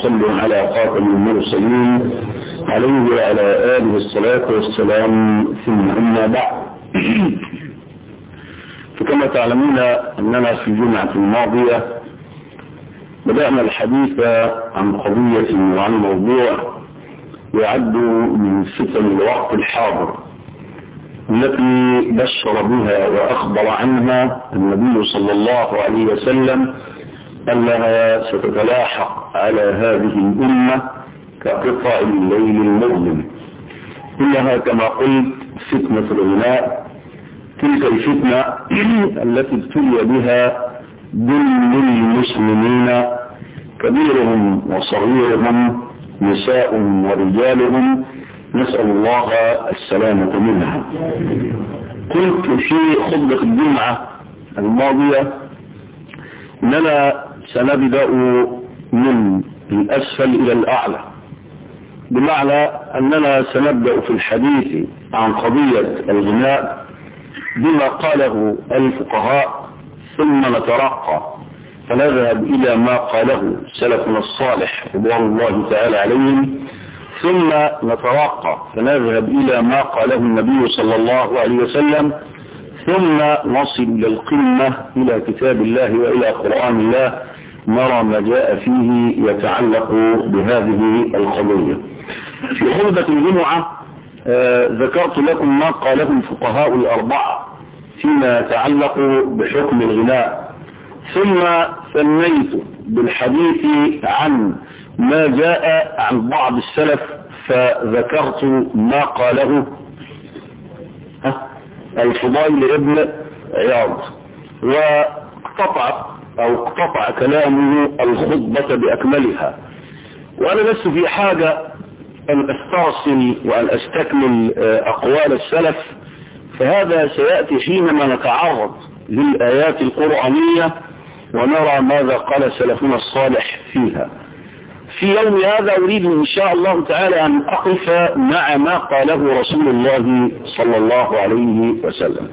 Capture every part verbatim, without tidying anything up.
وسلم على خاتم المرسلين عليه وعلى آله الصلاة والسلام، ثم أما بعد. فكما تعلمون أننا في الجمعة الماضية بدأنا الحديث عن قضية وعن موضوع يعد من فتن الوقت الحاضر التي بشر بها وأخبر عنها النبي صلى الله عليه وسلم أنها ستتلاحق على هذه الأمة كقطع الليل المظلم. إنها كما قلت فتنة الغناء، تلك الفتنة التي ابتلي بها ذل المسلمين كبيرهم وصغيرهم، نساء ورجالهم، نسأل الله السلامة منها. قلت في خطبة الجمعة الماضية أننا سنبدأ من الأسفل إلى الأعلى، بمعنى أننا سنبدأ في الحديث عن قضية الغناء بما قاله الفقهاء، ثم نترقى فنذهب إلى ما قاله سلفنا الصالح رضوان الله تعالى عليهم، ثم نترقى فنذهب إلى ما قاله النبي صلى الله عليه وسلم، ثم نصل إلى القمة إلى كتاب الله وإلى قرآن الله، نرى ما جاء فيه يتعلق بهذه القضية. في خطبة الجمعة آه ذكرت لكم ما قاله الفقهاء الأربعة فيما يتعلق بحكم الغناء، ثم ثنيت بالحديث عن ما جاء عن بعض السلف، فذكرت ما قاله الفضيل ابن عياض، واقتطع او اقتطع كلامه الخطبة بأكملها. وانا بس في حاجة ان استرسل وان استكمل اقوال السلف، فهذا سيأتي حينما نتعرض للآيات القرآنية ونرى ماذا قال سلفنا الصالح فيها. في يوم هذا أريد إن شاء الله تعالى أن أقف مع ما قاله رسول الله صلى الله عليه وسلم.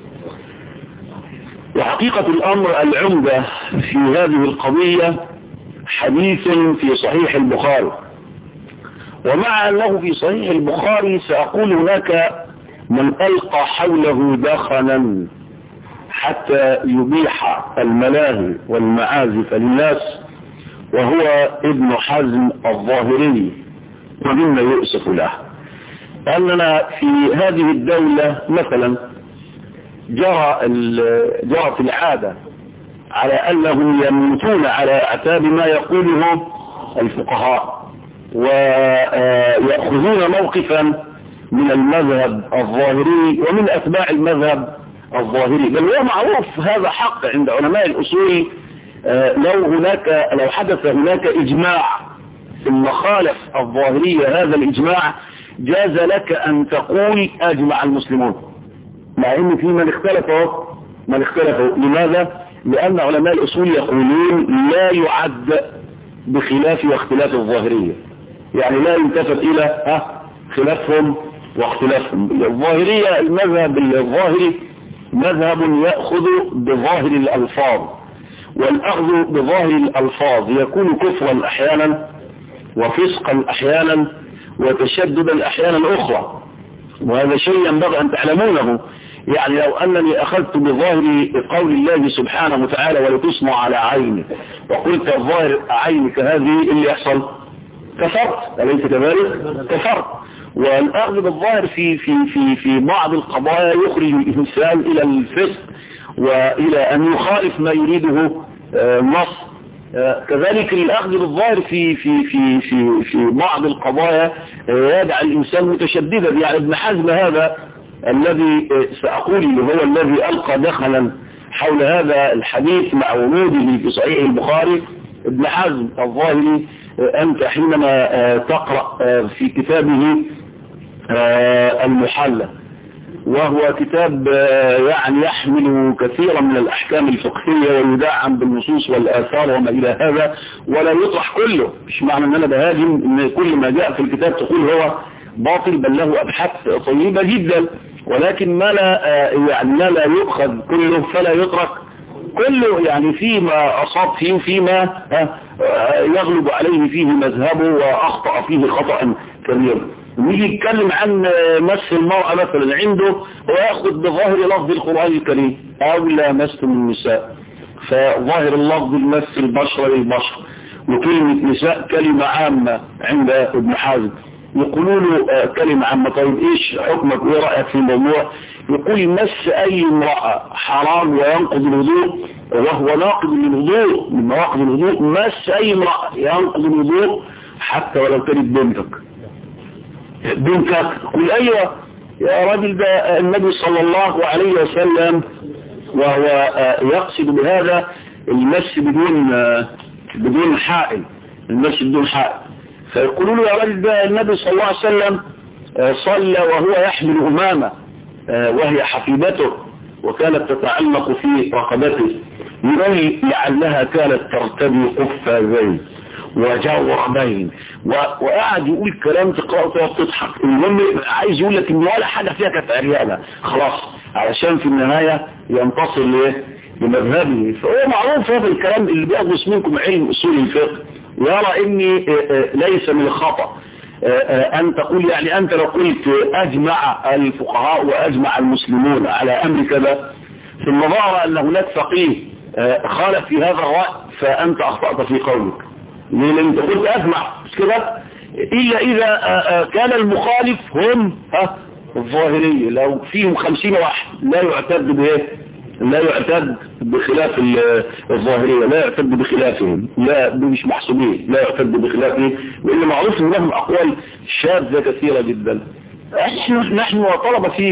وحقيقة الأمر العمدة في هذه القضية حديث في صحيح البخاري، ومع أنه في صحيح البخاري سأقول هناك من ألقى حوله دخنا حتى يبيح الملاهي والمعازف للناس، وهو ابن حزم الظاهري، ومما يؤسف له أننا في هذه الدولة مثلا جرى جرت العادة على أنهم يموتون على أعتاب ما يقوله الفقهاء، ويأخذون موقفا من المذهب الظاهري ومن أتباع المذهب الظاهري، بل هو معروف هذا حق عند علماء الأصول. لو هناك لو حدث هناك إجماع ثم خالف الظاهرية هذا الإجماع، جاز لك أن تقول أجمع المسلمون، مع أن في من اختلفوا من اختلفوا لماذا؟ لأن علماء الأصول يقولون لا يعد بخلاف واختلاف الظاهرية، يعني لا يلتفت إلى خلافهم واختلافهم. الظاهرية المذهب الظاهري مذهب يأخذ بظاهر الألفاظ، والأخذ بظاهر الألفاظ يكون كفرا أحيانا وفسقا أحيانا وتشددا أحيانا أخرى، وهذا شيء ينبغي أن تعلمونه. يعني لو أنني أخذت بظاهر قول الله سبحانه وتعالى ولتصنع على عيني، وقلت الظاهر عينك هذه اللي يحصل كفرت، أليس كذلك؟ كفرت. والأخذ بالظاهر في في في في بعض القضايا يخرج الإنسان إلى الفسق وإلى أن يخالف ما يريده النص. كذلك الأخذ بالظاهر في في في في في بعض القضايا يدع الإنسان متشددا. يعني ابن حزم هذا الذي سأقول هو الذي ألقى دخلا حول هذا الحديث مع وروده في صحيح البخاري. ابن حزم الظاهري أنت حينما تقرأ في كتابه المحلى، وهو كتاب يعني يحمل كثيرا من الأحكام الفقهية ويدعم بالنصوص والآثار وما إلى هذا، ولا يطرح كله. مش معنى أن أنا بهاجم أن كل ما جاء في الكتاب تقول هو باطل، بل له أبحاث طيبة جدا، ولكن ما لا يعني ما لا يؤخذ كله فلا يترك كله يعني فيما أصاب فيه وفيما يغلب عليه فيه مذهبه وأخطأ فيه خطأ كبير. نيجي يتكلم عن مس المرأة مثلا عنده ويأخذ بظاهر لفظ القرآن الكريم أو لا مس من النساء، فظاهر اللفظ المس البشرة للبشر، وكلمة نساء كلمة عامة عند ابن حزم، يقولوا له كلمة عامة. طيب ايش حكمك وايه رأيك في الموضوع؟ يقول مس اي امرأة حرام وينقض الوضوء، وهو ناقض للوضوء، من نواقض الوضوء مس اي امرأة ينقض الوضوء حتى ولو كانت بنتك. بنتك قل ايوه يا راجل، ده النبي صلى الله عليه وسلم وهو يقصد بهذا المس بدون بدون حائل، المس بدون حائل. فيقولوا له يا راجل ده النبي صلى الله عليه وسلم صلى وهو يحمل أمامة وهي حفيدته وكانت تتعلق في رقبته، يقول لعلها كانت ترتدي قفازين وجوربين، وقاعد يقول كلام تقرأه وتضحك. المهم عايز يقول لك ان ولا حاجة فيها كانت عريانة خلاص، علشان في النهاية ينتصر ليه لمذهبه. فهو معروف هذا الكلام اللي بيأخذ منكم علم أصول الفقه، يرى اني ليس من الخطأ ان تقول يعني انت لو قلت اجمع الفقهاء واجمع المسلمون على امر كذا ثم ظهر ان هناك فقيه خالف في هذا الرأي فانت اخطأت في قولك. ليه؟ لان انت قلت اجمع مش كده، الا اذا كان المخالف هم ها الظاهرية، لو فيهم خمسين واحد لا يعتد بايه، لا يعتد بخلاف الظاهرية، لا يعتد بخلافهم، لا مش محسوبين، لا يعتد بخلافهم، لأن معروف ان لهم أقوال شاذة كثيرة جدا. نحن وطلبة في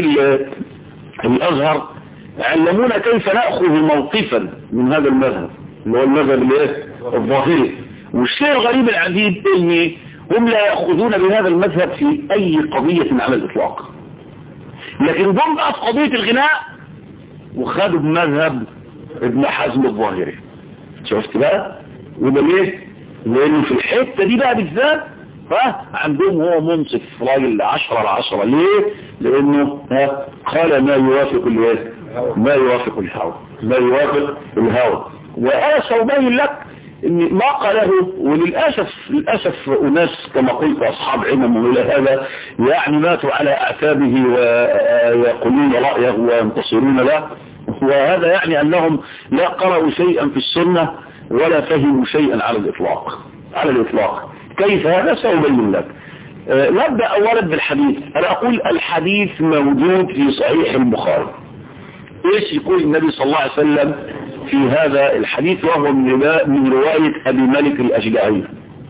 الأزهر علمونا كيف نأخذ موقفا من هذا المذهب اللي هو المذهب الظاهري. والشيء الغريب العجيب ان هم لا يأخذون بهذا المذهب في أي قضية على الإطلاق، لكن ضم بقى في قضية الغناء وخدوا بمذهب ابن حزم الظاهري. شفت بقى؟ وده ليه؟ لانه في الحتة دي بقى بالذات ها عندهم هو منصف راجل عشرة على عشرة. ليه؟ لانه ها قال ما يوافق الايه؟ ما يوافق الهوى، ما يوافق الهوى. وانا سأبين لك ان ما قاله، وللأسف للأسف أناس كما قلت أصحاب علم إلى هذا يعني ماتوا على أعتابه ويقولون رأيه وينتصرون له، وهذا يعني أنهم لا قرأوا شيئا في السنة ولا فهموا شيئا على الإطلاق. على الإطلاق كيف هذا سأبين لك. أه نبدأ أولا بالحديث. أنا أقول الحديث موجود في صحيح البخاري. إيش يقول النبي صلى الله عليه وسلم في هذا الحديث؟ وهو من رواية أبي مالك الأشجعي.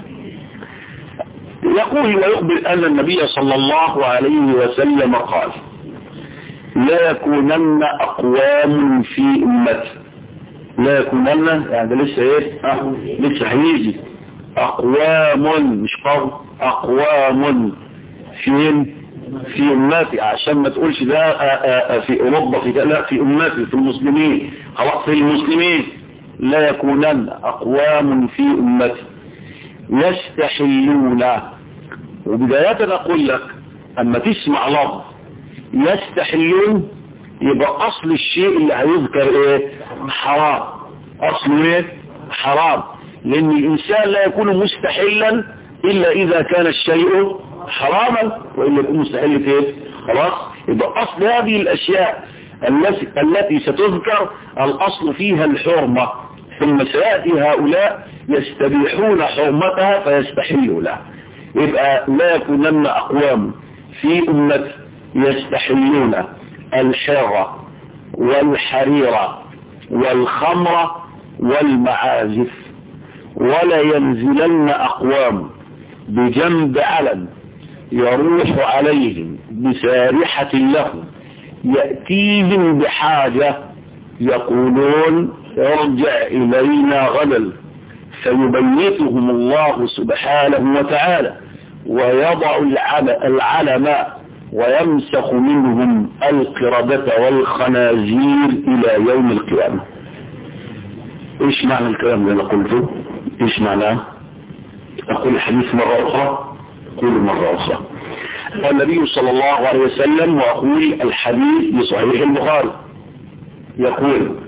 يقول ويخبر أن النبي صلى الله عليه وسلم قال لا يكونن أقوام في أمتي. لا يكونن يعني لسه ايه اه لسه هيجي أقوام مش قوم، أقوام فين في أمتي، عشان ما تقولش ده في أوروبا في لا في أمتي في المسلمين، خلاص في المسلمين. لا يكونن أقوام في أمتي يستحلون. وبداية أقول لك أما تسمع لفظ يستحلون يبقى أصل الشيء اللي هيذكر إيه حرام، أصله إيه حرام، لأن الإنسان لا يكون مستحلا إلا إذا كان الشيء حراما، وإلا يكون مستحيل فيه خلاص. يبقى أصل هذه الأشياء التي التي ستذكر الأصل فيها الحرمة، ثم سيأتي هؤلاء يستبيحون حرمتها فيستحلوا لها. يبقى لا يكونن أقوام في أمتي يستحلون الحرة والحريرة والخمر والمعازف، ولا ينزلن أقوام بجنب علم يروح عليهم بسارحة لهم يأتيهم بحاجة يقولون ارجع إلينا غدا، فيبيتهم الله سبحانه وتعالى ويضع العلم ويمسخ منهم القردة والخنازير إلى يوم القيامة. ايش معنى الكلام اللي قلته؟ ايش معناه؟ اقول الحديث مرة اخرى، اقول مرة اخرى. النبي صلى الله عليه وسلم، واقول الحديث بصحيح البخاري، يقول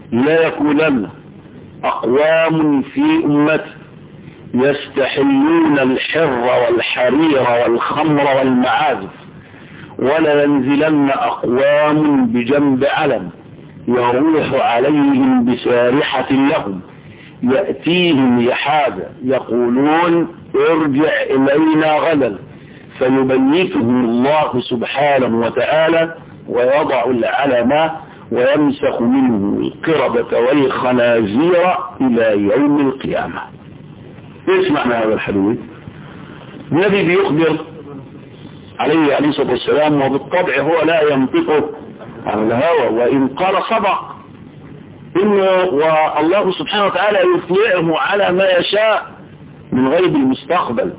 لا يكونن أقوام في أمتي يستحلون الحر والحرير والخمر والمعازف، ولا ينزلن أقوام بجنب علم يروح عليهم بسارحة لهم يأتيهم يحاذا يقولون ارجع إلينا غدا، فيبيتهم الله سبحانه وتعالى ويضع العلم ويمسخ منه القردة والخنازير إلى يوم القيامة. اسمع هذا الحديث. النبي بيخبر عليه عليه الصلاة والسلام، وبالطبع هو لا ينطق عن الهوى، وإن قال صدق، إنه والله سبحانه وتعالى يطلعه على ما يشاء من غيب المستقبل،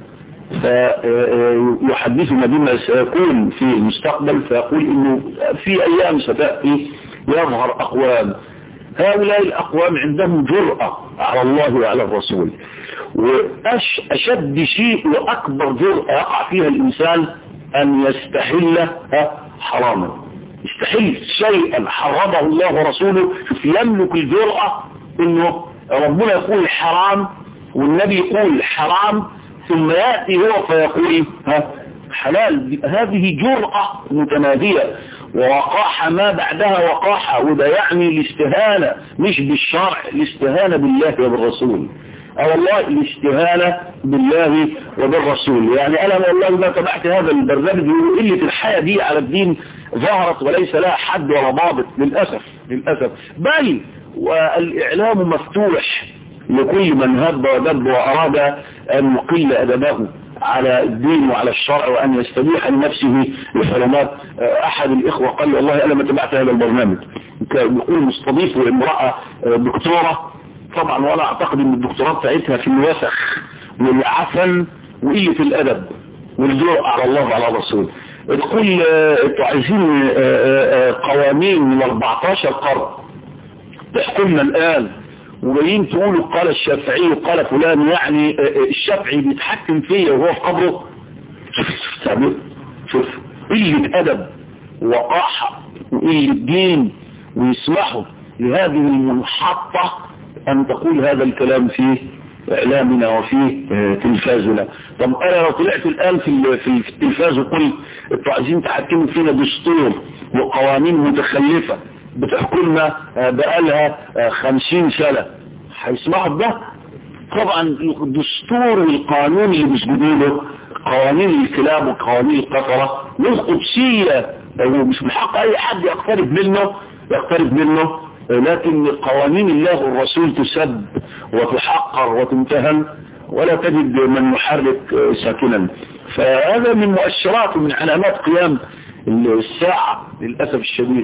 فيحدثنا بما سيكون في المستقبل، فيقول إنه في أيام ستأتي يظهر أقوام، هؤلاء الأقوام عندهم جرأة على الله وعلى الرسول، وأشد شيء وأكبر جرأة يقع فيها الإنسان أن يستحل حراما، يستحل شيئا حرمه الله ورسوله. يملك الجرأة إنه ربنا يقول حرام والنبي يقول حرام، ثم يأتي هو فيقول ها حلال. هذه جرأة متنادية، ووقاحة ما بعدها وقاحة، وده يعني الاستهانة مش بالشرع، الاستهانة بالله وبالرسول، أو والله الاستهانة بالله وبالرسول. يعني أنا والله ما تبعت هذا البرنامج، وقلة الحياة دي على الدين ظهرت وليس لها حد ولا ضابط للأسف للأسف، بل والإعلام مفتوح لكل من هب ودب وأراد أن يقل أدبه على الدين وعلى الشرع وأن يستبيح لنفسه الحرمات. أحد الإخوة قال لي والله أنا ما تبعت هذا البرنامج، يقول مستضيف امرأة دكتورة، طبعا ولا أعتقد أن الدكتوراه بتاعتها في الوسخ والعفن وقلة الأدب والجرأة على الله وعلى الرسول. تقول انتوا عايزين قوانين من أربعتاشر قرن تحكمنا الآن، وجايين تقولوا قال الشافعي وقال فلان، يعني الشافعي بيتحكم فيا وهو في قبره. شوف شوف قلة أدب وقاحة وقلة دين، ويسمحوا لهذه المنحطة أن تقول هذا الكلام في إعلامنا وفي تلفازنا. طب أنا لو طلعت الآن في في التلفاز وقلت انتوا عايزين تحكموا فينا دستور وقوانين متخلفة بتحكمنا بقالها خمسين سنة، هيسمعوا بده؟ طبعا الدستور والقانون اللي بيسجدوا له قوانين الكلاب وقوانين القطرة والقدسية، مش من حق أي حد يقترب منه يقترب منه لكن قوانين الله والرسول تسب وتحقر وتمتهن، ولا تجد من يحرك ساكنا. فهذا من مؤشرات ومن علامات قيام الساعة للأسف الشديد.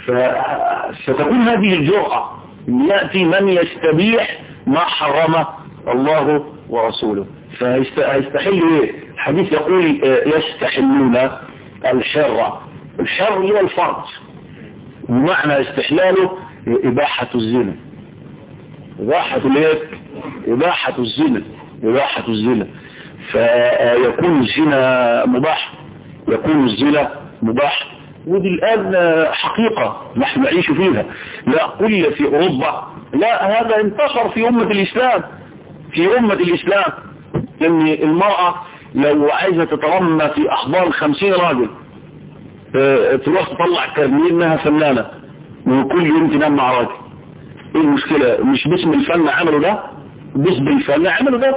فستكون هذه الجرأة أن يأتي من يستبيح ما حرم الله ورسوله، فيستحل ايه؟ الحديث يقول يستحلون الحر. الحر هو الفرج، بمعنى استحلاله إباحة الزنا، إباحة الايه؟ إباحة الزنا، إباحة الزنا. فيكون الزنا مباح، يكون الزنا مباح. ودي الآن حقيقة نحن نعيش فيها. لا قل في أوروبا، لا هذا انتشر في أمة الإسلام، في أمة الإسلام إن المرأة لو عايزة تترمى في أحضان خمسين راجل تروح تطلع كرنين انها فنانة وكل يوم تنام مع راجل. ايه المشكلة؟ مش باسم الفن عملوا ده، باسم الفن عملوا ده.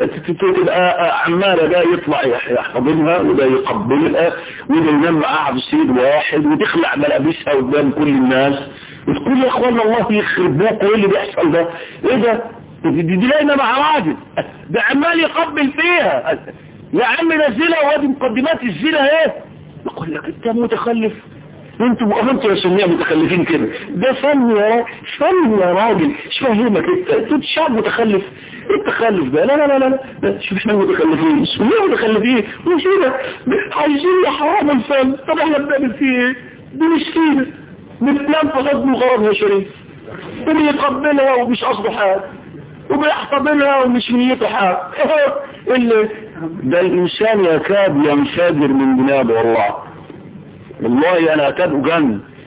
تبقى عمالة ده يطلع يحضنها وده يقبلها وده ينام معاها في سيد واحد وتخلع ملابسها قدام كل الناس وتقول يا اخوانا الله يخرب بوك، وايه اللي بيحصل ده؟ ايه ده؟ دي لقينا مع راجل ده عمال يقبل فيها. يا عم نزلها وادي مقدمات الزنا ايه؟ يقول لك انت متخلف، انتوا انتوا يا سنية متخلفين كده. ده فن يا راجل، فن يا راجل، مش فاهمك انت، انت شعب متخلف. ايه التخلف ده؟ لا لا لا لا شوف احنا متخلفين، سنية متخلفين مش كده، عايزين حرام الفن. طب احنا بنعمل فيه ايه؟ دي مش كده، بننام في غضب وغرض يا شريف، وبيقبلها ومش قصده حاجه، وبيحتضنها ومش نيته حاجه. اللي ده الانسان يكاد ينفجر من جنابه. والله والله انا اكاد اجن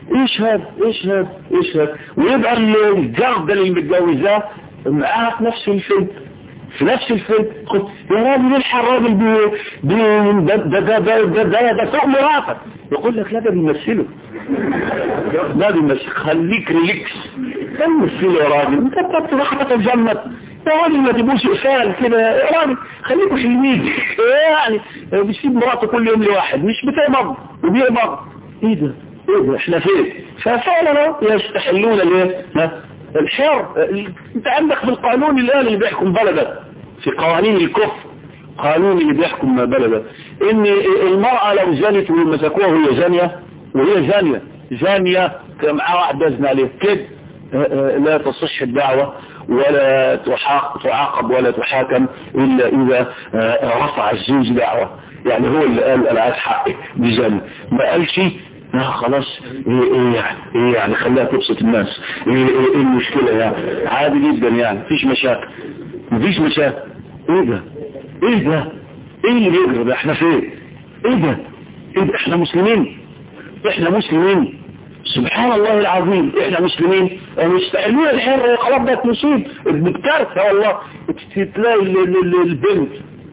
ايش هذا ايش هذا ايش هذا ويبقى الجرد اللي متجوزاه معاها في نفس الفيلم في نفس الفيلم يا راجل الحق الراجل بي ده ده ده ده ده ده فوق مراتك يقول لك لا ده بيمثله لا بيمثل خليك ريليكس ده بيمثله يا راجل انت بتبقى راحتك الجنة يا راجل ما تبوش إقفال كده يا راجل خليكوا حلوين يعني بيسيب مراته كل يوم لواحد مش بتقبض وبيقبض ايه ده ايه ده احنا فين ففعلا يستحلون الايه الحر انت عندك في القانون الآن اللي بيحكم بلدك في قوانين الكفر قانون اللي بيحكم بلدك ان المرأة لو زنت ومسكوها وهي زانية وهي زانية زانية معها واحد بزن عليه كده لا تصح الدعوة ولا تعاقب ولا تحاكم إلا إذا رفع الزوج دعوة يعني هو اللي قال أنا عايز حقي بزن ما قالش لا خلاص ايه ايه يعني ايه يعني خليها تبسط الناس ايه ايه, إيه المشكلة يعني عادي جدا يعني مفيش مشاكل مفيش مشاكل ايه ده ايه ده ايه اللي بيجري ده احنا فين ايه ده ايه ده احنا مسلمين احنا مسلمين سبحان الله العظيم احنا مسلمين مستحيلين الحر خلاص ده نصيب بكارثة والله تلاقي البنت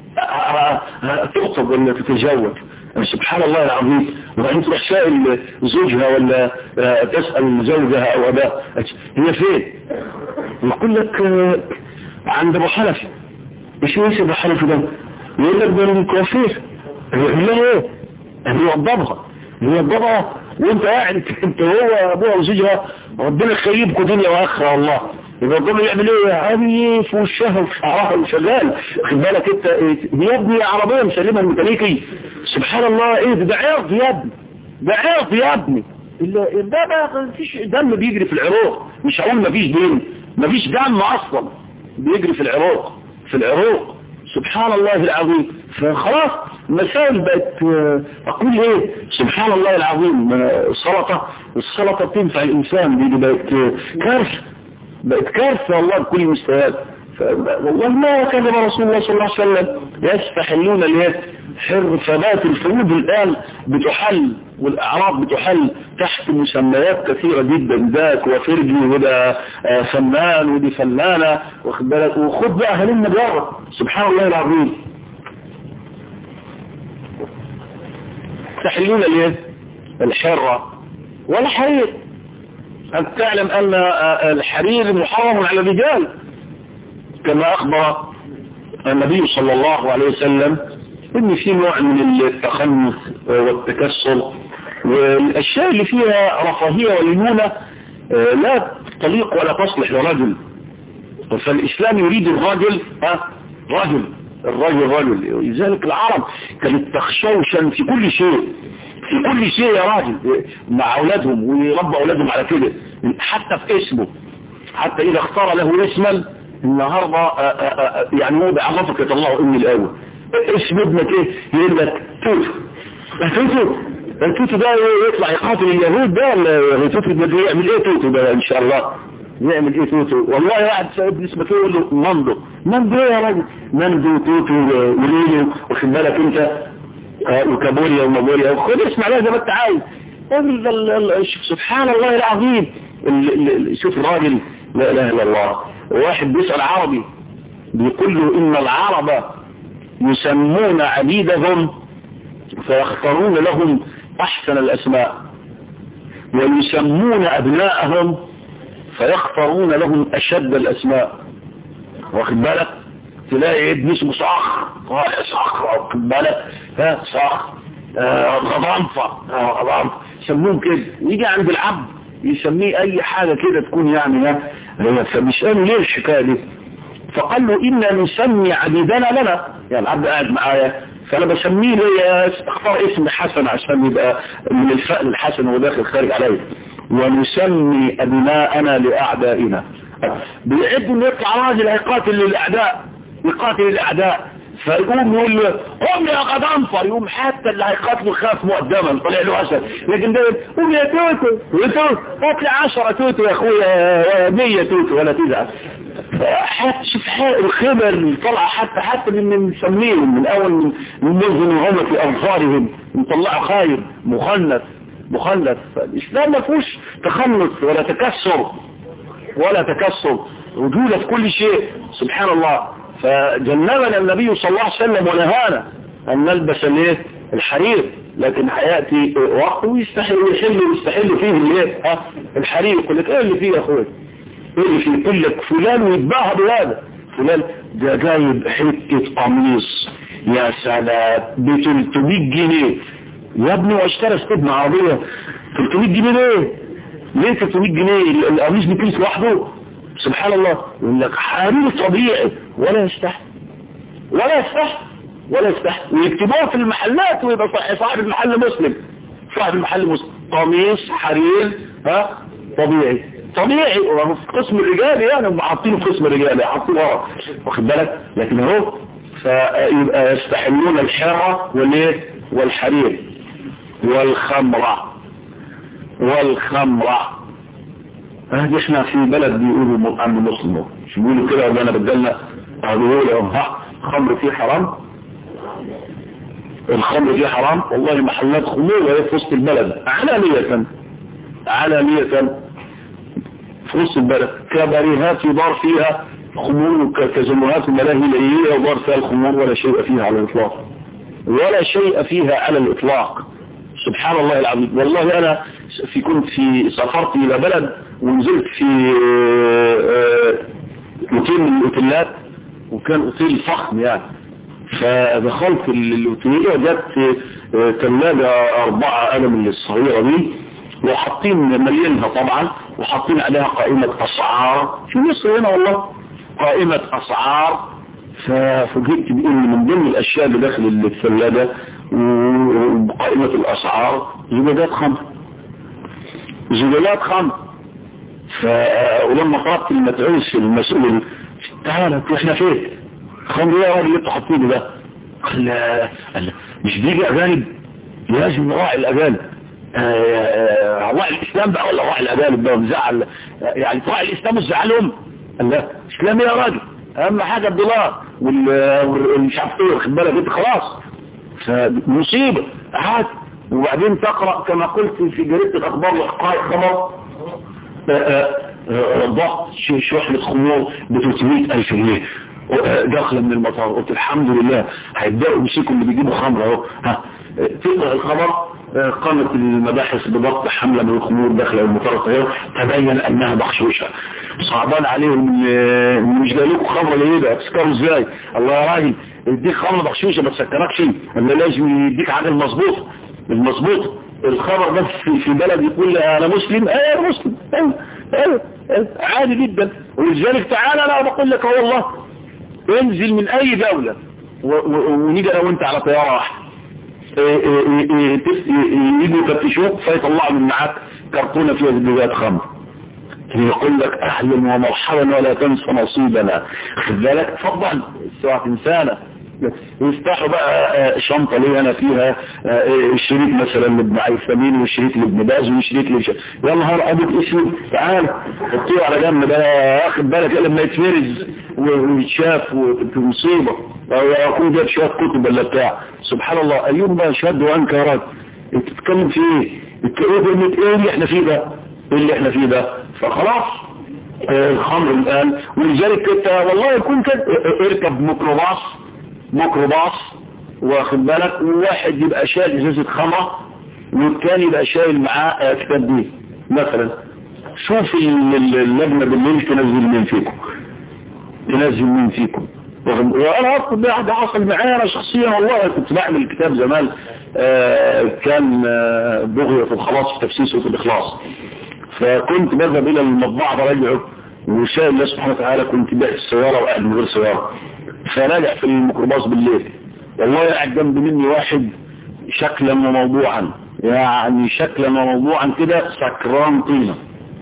تخطب ولا تتزوج سبحان الله العظيم وبعدين تروح سائل زوجها ولا تسأل زوجها او اباها هي فين يقول لك عند ابو حنفي ايش هو ابو حنفي ده يقول لك ده الكوافير يقول لها ايه يوضبها يوضبها وانت قاعد انت هو ابوها وزوجها ربنا يخيبكم دنيا واخره والله يبقى الضمن يعمل ايه عادي في وشها وشعرها وشغال خد بالك انت يا ابني عربيه مسلمها الميكانيكي سبحان الله ايه ده عرض يا ابني ده عرض يا ابني ده بقى مفيش دم بيجري في العروق مش هقول مفيش دم مفيش دم اصلا بيجري في العروق في العروق سبحان الله العظيم فخلاص المسائل بقت اقول ايه سبحان الله العظيم السلطه السلطه بتنفع الانسان دي بقت كارثه بقت كارثه والله بكل المستويات والله ما كذب رسول الله صلى الله عليه وسلم يستحلون اليد حر فبات الفروض الآن بتحل والأعراض بتحل تحت مسميات كثيرة جدا ذاك وفرجي وده فنان ودي فنانة واخد بالك وخد بقى هلم جرب سبحان الله العظيم يستحلون اليد الحرة ولا حرير أنت تعلم أن الحرير محرم على الرجال كما أخبر النبي صلى الله عليه وسلم إن في نوع من التخنث والتكسر والأشياء اللي فيها رفاهية وليونة لا تليق ولا تصلح لرجل فالإسلام يريد الرجل ها رجل الرجل رجل لذلك العرب كانت تخشوشا في كل شيء في كل شيء يا راجل مع أولادهم ويربوا أولادهم على كده حتى في اسمه حتى إذا اختار له اسما النهاردة يعني هو بعرفك يطلعه إني الأول اسم ابنك ايه يقول لك توتو توتو التوتو ده يطلع يقاتل اليهود ده ولا توتو ده يعمل ايه توتو ده ان شاء الله يعمل ايه توتو والله واحد ابن اسمك يقول له مندو مندو يا راجل مندو توتو وليلو واخد بالك انت وكابوريا ومابوريا خد اسمع لها زي ما انت عايز سبحان الله العظيم شوف الراجل لا اله الا الله واحد بيسأل عربي بيقول له ان العرب يسمون عبيدهم فيختارون لهم احسن الاسماء ويسمون ابناءهم فيختارون لهم اشد الاسماء واخد بالك تلاقي ابن اسمه صخر صخر واخد بالك ها صخر غضنفة غضنفة يسموهم كده يجي عند العبد يسميه اي حاجة كده تكون يعني ها فبيسألوا ليه الحكاية دي فقال له إنا نسمي عبيدنا لنا يعني العبد قاعد معايا فأنا بسميه لي اختار اسم حسن عشان يبقى من الفأل الحسن وداخل خارج عليه ونسمي أبناءنا لأعدائنا بيعد انه يطلع راجل هيقاتل للأعداء يقاتل للأعداء فيقوم يقول له قوم يا غضنفر يقوم حتى اللي هيقاتله خاف مقدما طلع له أسد لكن ده قوم يا توتو توتو قاتل عشرة توتو يا أخويا مية توتو ولا تزعل حتى شوف الخبر طلع حتى حتى من مسميهم من اول من نظم هم في اظفارهم نطلعوا خاير مخنث مخلف. الإسلام ما فيهوش تخلص ولا تكسر ولا تكسر، وجوده في كل شيء سبحان الله. فجنبنا النبي صلى الله عليه وسلم ونهانا أن نلبس الايه الحرير، لكن هياتي وقت ويستحل ويحل ويستحل فيه الايه ها الحرير. يقول لك ايه اللي فيه يا اخويا؟ ايه اللي فيه؟ يقول لك فلان ويتباهى بهذا، فلان ده جايب حته قميص يا سلام ب ثلاثمية جنيه يا ابني، واشترى استبنى عربيه ثلاثمية جنيه ليه؟ ليه ثلاثمية جنيه؟ القميص بكيس لوحده سبحان الله. يقول لك حرير طبيعي ولا يستحي ولا يستحي ولا يستحي، ويكتبوها في المحلات ويبقى صاحب المحل مسلم، صاحب المحل مسلم قميص حرير ها طبيعي طبيعي في قسم الرجال، يعني هم حاطينه في قسم الرجال حاطينه ورا واخد بالك، لكن اهو فيبقى يستحلون الحرة والايه والحرير والخمرة والخمرة. هذه احنا في بلد بيقولوا عن مسلم، مش بيقولوا كده ولا انا بدلنا بيقولوا ها خمر فيه حرام، الخمر فيه حرام. والله محلات خمور وهي في وسط البلد علانية علانية في وسط البلد، كباريهات يدار فيها خمور وكزموهات وملاهي ليلية ودار فيها الخمور ولا شيء فيها على الإطلاق، ولا شيء فيها على الإطلاق سبحان الله العظيم. والله أنا في كنت في سافرت إلى بلد ونزلت في اوتيل من الأوتيلات، وكان اوتيل فخم يعني، فدخلت الاوتيل وجدت ثلاجة أربعة قلم الصغيرة دي، وحاطين مليانها طبعا، وحاطين عليها قائمة أسعار في مصر هنا والله قائمة أسعار. ففوجئت بأن من ضمن الأشياء اللي داخل الثلاجة وقائمة الأسعار زجاجات خمر زجاجات خمر. ولما طلبت المتعوس المسؤول تعالى احنا فين خمر يا راجل اللي انتوا حاطينه ده؟ قال لا مش بيجي أجانب لازم نراعي الأجانب. راعي الإسلام بقى ولا راعي الأجانب بقى مزعل يعني؟ راعي الإسلام وزعلهم؟ قال لا إسلام يا راجل أهم حاجة الدولار والمش عارف ايه واخد بالك انت خلاص. فمصيبة عاد. وبعدين تقرأ كما قلت في جريدة الأخبار وحقائق خبر ضغط شحنة خمور ب ثلاثمية ألف جنيه داخل من المطار. قلت الحمد لله هيبدأوا يمسكوا اللي بيجيبوا خمر اهو. ها تقرأ الخبر قامت المباحث بضبط حملة من الخمور داخل المطار، تبين انها بخشوشة. صعبان عليهم مش جايلكوا خمر ليه ده تسكروا ازاي؟ الله يا راجل يديك خمر بخشوشة ما تسكركش، اما لازم يديك عقل مظبوط المظبوط. الخبر ده في بلد يقول انا مسلم ايه انا مسلم ايه ايه ايه عادي جدا. ولذلك تعالى انا بقول لك اهو والله انزل من اي دولة ونيجي انا وانت على طيارة واحدة يجوا يفتشوك فيطلعوا من معاك كرتونة فيها زجاجات خمر، يقول لك اهلا ومرحبا ولا تنسى نصيبنا خد بالك اتفضل سواء انسانة. يفتحوا بقى شنطة لي انا فيها الشريك مثلا لابن عيسامين والشريك لابن باز والشريك لابن يا نهار ابيض اسود تعال حطيه على جنب ده واخد بالك لما يتفرز ويتشاف وفي مصيبة او يكون جاب شوية كتب ولا بتاع سبحان الله. ايوم بقى شهد وانكرات انت تتكلم في ايه؟ الكلمة ايه اللي احنا فيه ده؟ ايه اللي احنا فيه ده؟ فخلاص الخمر الان. ولذلك انت والله يكون كده اركب ميكروباص ميكروباص واخد بالك وواحد يبقى شايل ازازة خمرة والثاني يبقى شايل معاه كتاب دين مثلا. شوف اللجنة بالليل تنزل مين فيكم تنزل مين فيكم. وانا اصلا ده ده حصل معايا انا شخصيا والله. كنت بعمل كتاب زمان آه كان آه بغية في الخلاص في تفسير سورة الإخلاص، فكنت بذهب الى المطبعة براجعه وشاء الله سبحانه وتعالى كنت باقي السيارة وقاعد من غير سيارة، فراجع في الميكروباص بالليل والله قاعد جنب مني واحد شكلا وموضوعا يعني شكلا وموضوعا كده سكران طينة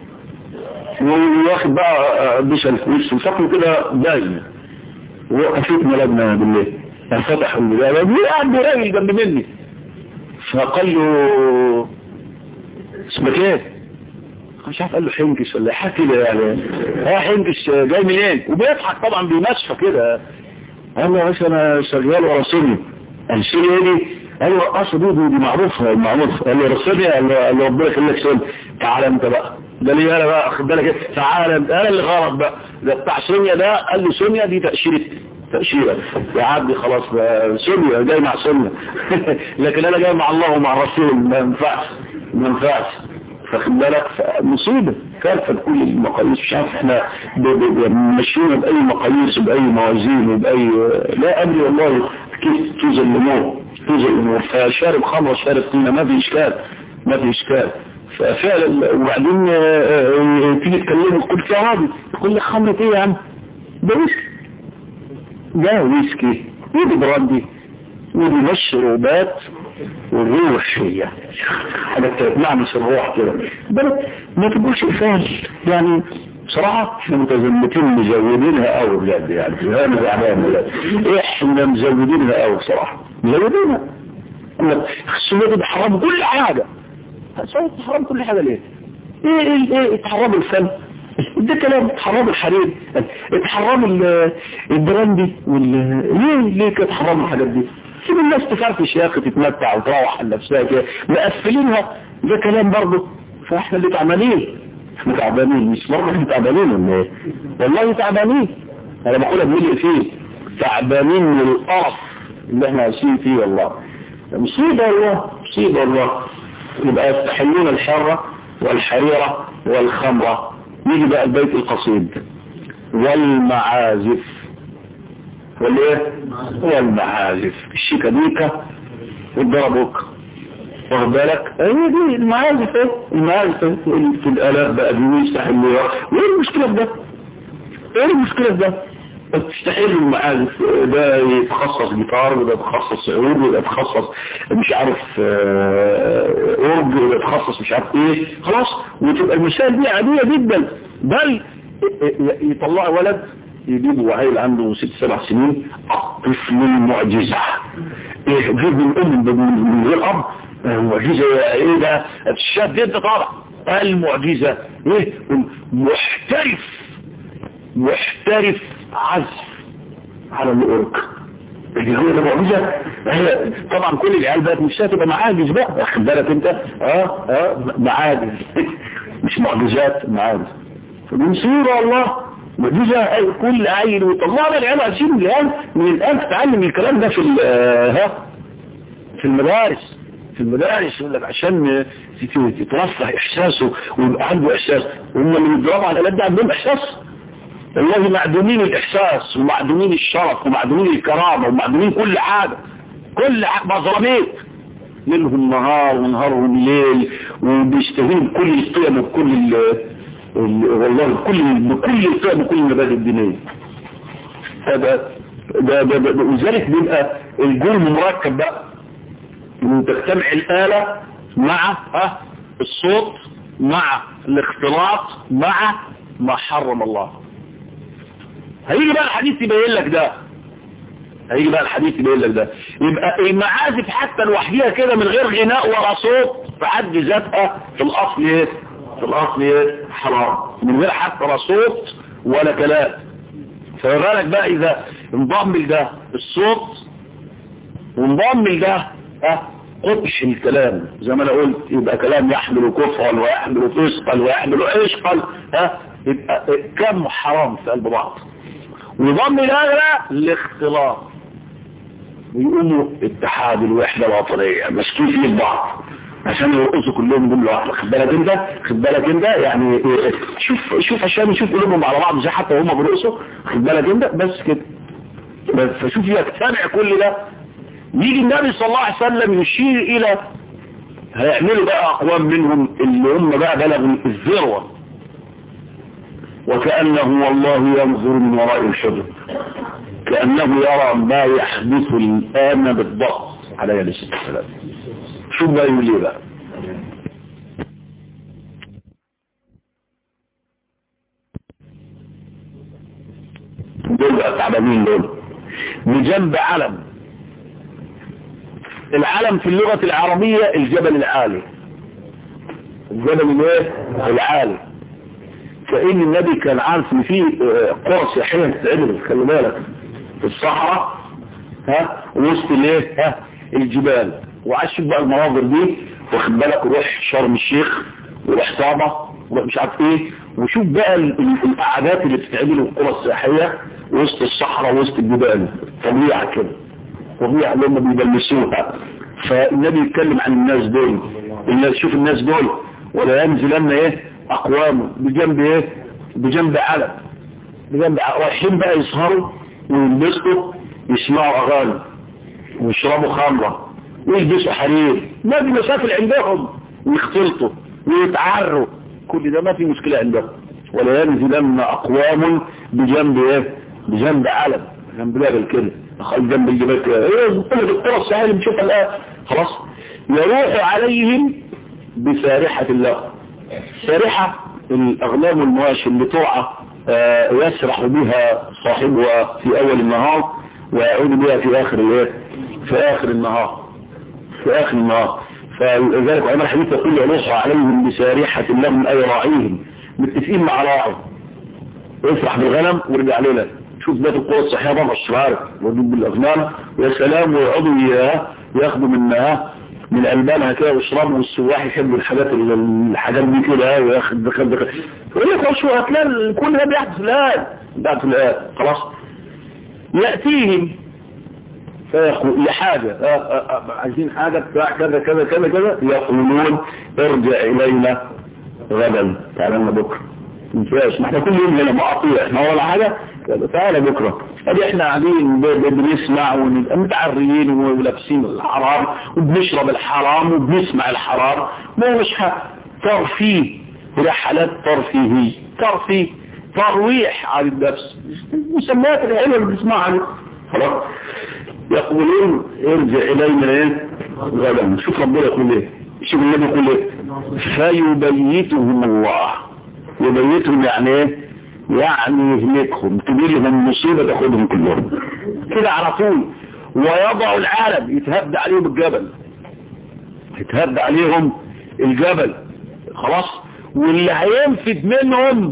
وواخد بقى بشل في وشه وشكله كده باين وقفتنا لجنة بالليل ففتح الباب قاعد راجل جنب مني فقال له اسمك ايه؟ مش عارف قال له حنكش ولا حكي له يعني ها حنكش جاي منين؟ وبيضحك طبعا بيمسفه كده. قال له يا باشا انا شغال ورا سوري. قال سوري ايه دي؟ قال له رقاصه دي دي معروفه معروف. قال له سونيا، قال له ربنا يخليك سونيا، تعالى انت بقى. ده ليه انا بقى اخد بالك ايه؟ تعالى انت، انا اللي غلط بقى. ده بتاع سونيا ده قال له سونيا دي تاشيره تاشيره يا عبدي خلاص بقى سونيا جاي مع سونيا لكن انا جاي مع الله ومع الرسول ما ينفعش ما ينفعش. فاخد بالك؟ مصيبه كارثه بكل المقاييس. مش عارف احنا ماشيين باي مقاييس وباي موازين وباي لا ادري والله كيف توزن الامور توزن الامور. فشارب خمر شارب طينه ما في اشكال ما في اشكال. ففعلا. وبعدين تيجي تكلمه تقول فيها عادي، تقول لك خمرة ايه يا عم؟ ده ويسكي ده ويسكي ودي براندي ودي مشروبات والروح هي حاجة تنعمس الروح كده. ما تقولش الفعل يعني. بصراحة احنا متزمتين مزودينها قوي بجد يعني. انا زعلان بجد احنا مزودينها قوي بصراحة مزودينها. السنة دي حرام كل حاجة. تحرم كل حاجة ليه؟ ايه ايه ايه تحرم الفن ده كلام. تحرم الحرير، تحرم البراندي وال ليه ليه كده تحرم الحاجات دي؟ سيب الناس تفرفش يا اخي تتمتع وتروح على نفسها كده مقفلينها. ده كلام برضه. فاحنا اللي تعبانين احنا تعبانين مش برضه احنا تعبانين ولا ايه؟ والله تعبانين. انا بقولها بملء فيه تعبانين من القرف اللي احنا عايشين فيه. والله مصيبة والله مصيبة والله. يبقى يستحلون الحرة والحريرة والخمرة. يجي بقى البيت القصيد والمعازف والايه والمعازف الشيكابيكا والضربوك واخد بالك. ايه دي المعازف ايه المعازف ايه في الالات بقى دي يستحلوها. وايه المشكلة في ده؟ ايه المشكلة في ده؟ تستحيل المعازف ده يتخصص جيتار وده يتخصص عود وده يتخصص مش عارف اورج وده يتخصص مش عارف ايه. خلاص وتبقى المسائل دي عادية جدا. بل يطلع ولد يجيبوا عيل عنده ست سبع سنين الطفل المعجزة ايه جيب من ام من غير اب معجزة ايه ده الشاب ده انت طالع المعجزة ايه محترف محترف عزف على الأورج. اللي هو ده معجزة. طبعا كل العيال بقت مش هتبقى معاجز بقى واخد بالك انت. اه اه معاجز مش معجزات معاجز. فبنصير والله معجزة. كل عيل وطلعنا العيال عايزين الآن من الآن تتعلم الكلام ده في ها في المدارس في المدارس يقول لك عشان تترفع احساسه ويبقى عنده احساس. هم اللي بيضربوا على الآلات ده عندهم احساس. والله معدومين الإحساس ومعدومين الشرف ومعدومين الكرامة ومعدومين كل حاجة كل حاجة مظلمين. ليلهم نهار ونهارهم ليل وبيشتهين بكل القيم وبكل ال والله بكل بكل القيم وكل المبادئ الدينية. هذا ده ده ده وذلك بيبقى الجرم مركب بقى إنه تجتمع الآلة مع ها الصوت مع الاختلاط مع ما حرم الله. هيجي بقى الحديث يبين لك ده هيجي بقى الحديث يبين لك ده. يبقى المعازف حتى لوحديها كده من غير غناء ولا صوت في حد ذاتها في الاصل ايه في الاصل ايه حرام من غير حتى لا صوت ولا كلام. فما بالك بقى اذا انضم لده الصوت وانضم لده ها قطش الكلام زي ما انا قلت يبقى كلام يحمل كفرا ويحمل فسقا ويحمل عشقا ها يبقى كم حرام في قلب بعض. ويضم الأغلى الاختلاط ويقوموا اتحاد الوحدة الوطنية مسكين فيه البعض عشان يرقصوا كلهم جملة واحدة. خد بالك انت خد بالك انت يعني شوف شوف عشان يشوف قلوبهم على بعض زي حتى وهم بيرقصوا. خد بالك انت بس كده بس. فشوف يجتمع كل ده. يجي النبي صلى الله عليه وسلم يشير الى هيعملوا بقى اقوام منهم اللي هم بقى بلغوا الذروة وكأنه والله ينظر من وراء الحجر كأنه يرى ما يحدث الآن بالضبط عليه الصلاة والسلام. شو بقى يقول لي بقى دول بقى تعبانين دول بجنب علم. العلم في اللغة العربية الجبل العالي الجبل الايه العالي. فإن النبي كان عارف ان في قرى سياحية تتعمل خلي بالك في الصحراء ها وسط الايه ها الجبال وعايز تشوف بقى المناظر دي، واخد بالك، روح شرم الشيخ وروح طابة وروح مش عارف ايه، وشوف بقى القعدات اللي بتتعمل في القرى السياحية وسط الصحراء وسط الجبال، طبيعة كده، طبيعة اللي هم بيبلسوها. فالنبي يتكلم عن الناس دول، الناس شوف الناس دول، ولا ينزلن ايه اقوام بجنب ايه بجنب علم، بجنب رايحين بقى يسهروا ويلبسوا، يسمعوا اغاني ويشربوا خمرة ويلبسوا حرير، ما في مشاكل عندهم، ويختلطوا ويتعروا، كل ده ما في مشكلة عندهم. ولا ينزلن اقوام بجنب ايه بجنب علم، جنب جبل كده، خل جنب الجبال كده، ايه كل القرى السهل اللي بنشوفها الان خلاص. يروح عليهم بسارحة الله، سارحة الاغلام والمواشي اللي تقع آه يسرح بها صاحبها في اول النهار ويعود بها في اخر الايه في اخر النهار في اخر النهار. فلذلك عمر الحديث يقول يروح عليهم بسارحة لهم اي راعيهم، متفقين مع راعي يسرح بالغنم ويرجع لنا. شوف ذات القوة الصحية بقى الشرار وجود بالاغنام، ويا سلام، ويقعدوا ياخدوا منها من ألبانها كده ويشربوا، والسواح يحبوا الحاجات الحاجات دي كده وياخد دخل دخل يقول لك شو هتلاقي كل ده بيحدث الآن بيحدث الآن خلاص. يأتيهم فيقول لحاجة عايزين حاجة بتاع كذا كذا كذا كذا، يقولون ارجع إلينا غدا، تعالى لنا بكرة. مفيش، ما احنا كل يوم هنا معطية، احنا ولا حاجة، تعالى بكرة. ادي احنا قاعدين بنسمع ونبقى متعريين ولابسين الحرام وبنشرب الحرام وبنسمع الحرام، ما مش ترفيه، رحلات ترفيهية، ترفيه ترويح على النفس، مسميات العلم اللي بنسمعها خلاص. يقولون ارجع الينا ايه غدا. شوف ربنا يقول ايه، شوف النبي يقول ايه، فيبيتهم الله. يبيتهم يعني ايه؟ يعني يهلكهم، تجي لهم مصيبة تاخدهم كلهم كده على طول. ويضع العالم، يتهد عليهم الجبل، يتهد عليهم الجبل خلاص. واللي هينفد منهم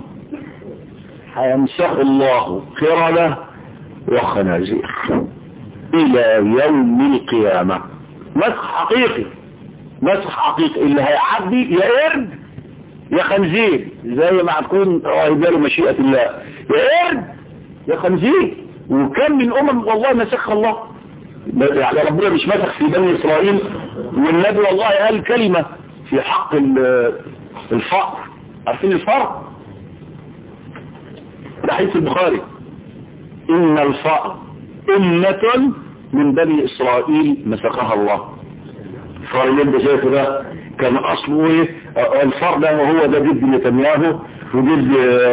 هيمسح الله قردة وخنازير الى يوم القيامة. مسح حقيقي، مسح حقيقي. اللي هيعدي يا قرد يا خنزير، زي ما هتكون رجال مشيئة الله، يا قرد يا خنزير. وكم من امم والله مسخ الله، يعني ربنا مش مسخ في بني اسرائيل، والنبي والله قال كلمة في حق الفقر. عارفين الفقر؟ ده حديث البخاري، ان الفقر امة من بني اسرائيل مسخها الله. الفقر اللي شايفه ده كان اصله ايه؟ الفقر ده وهو ده جد نتنياهو وجد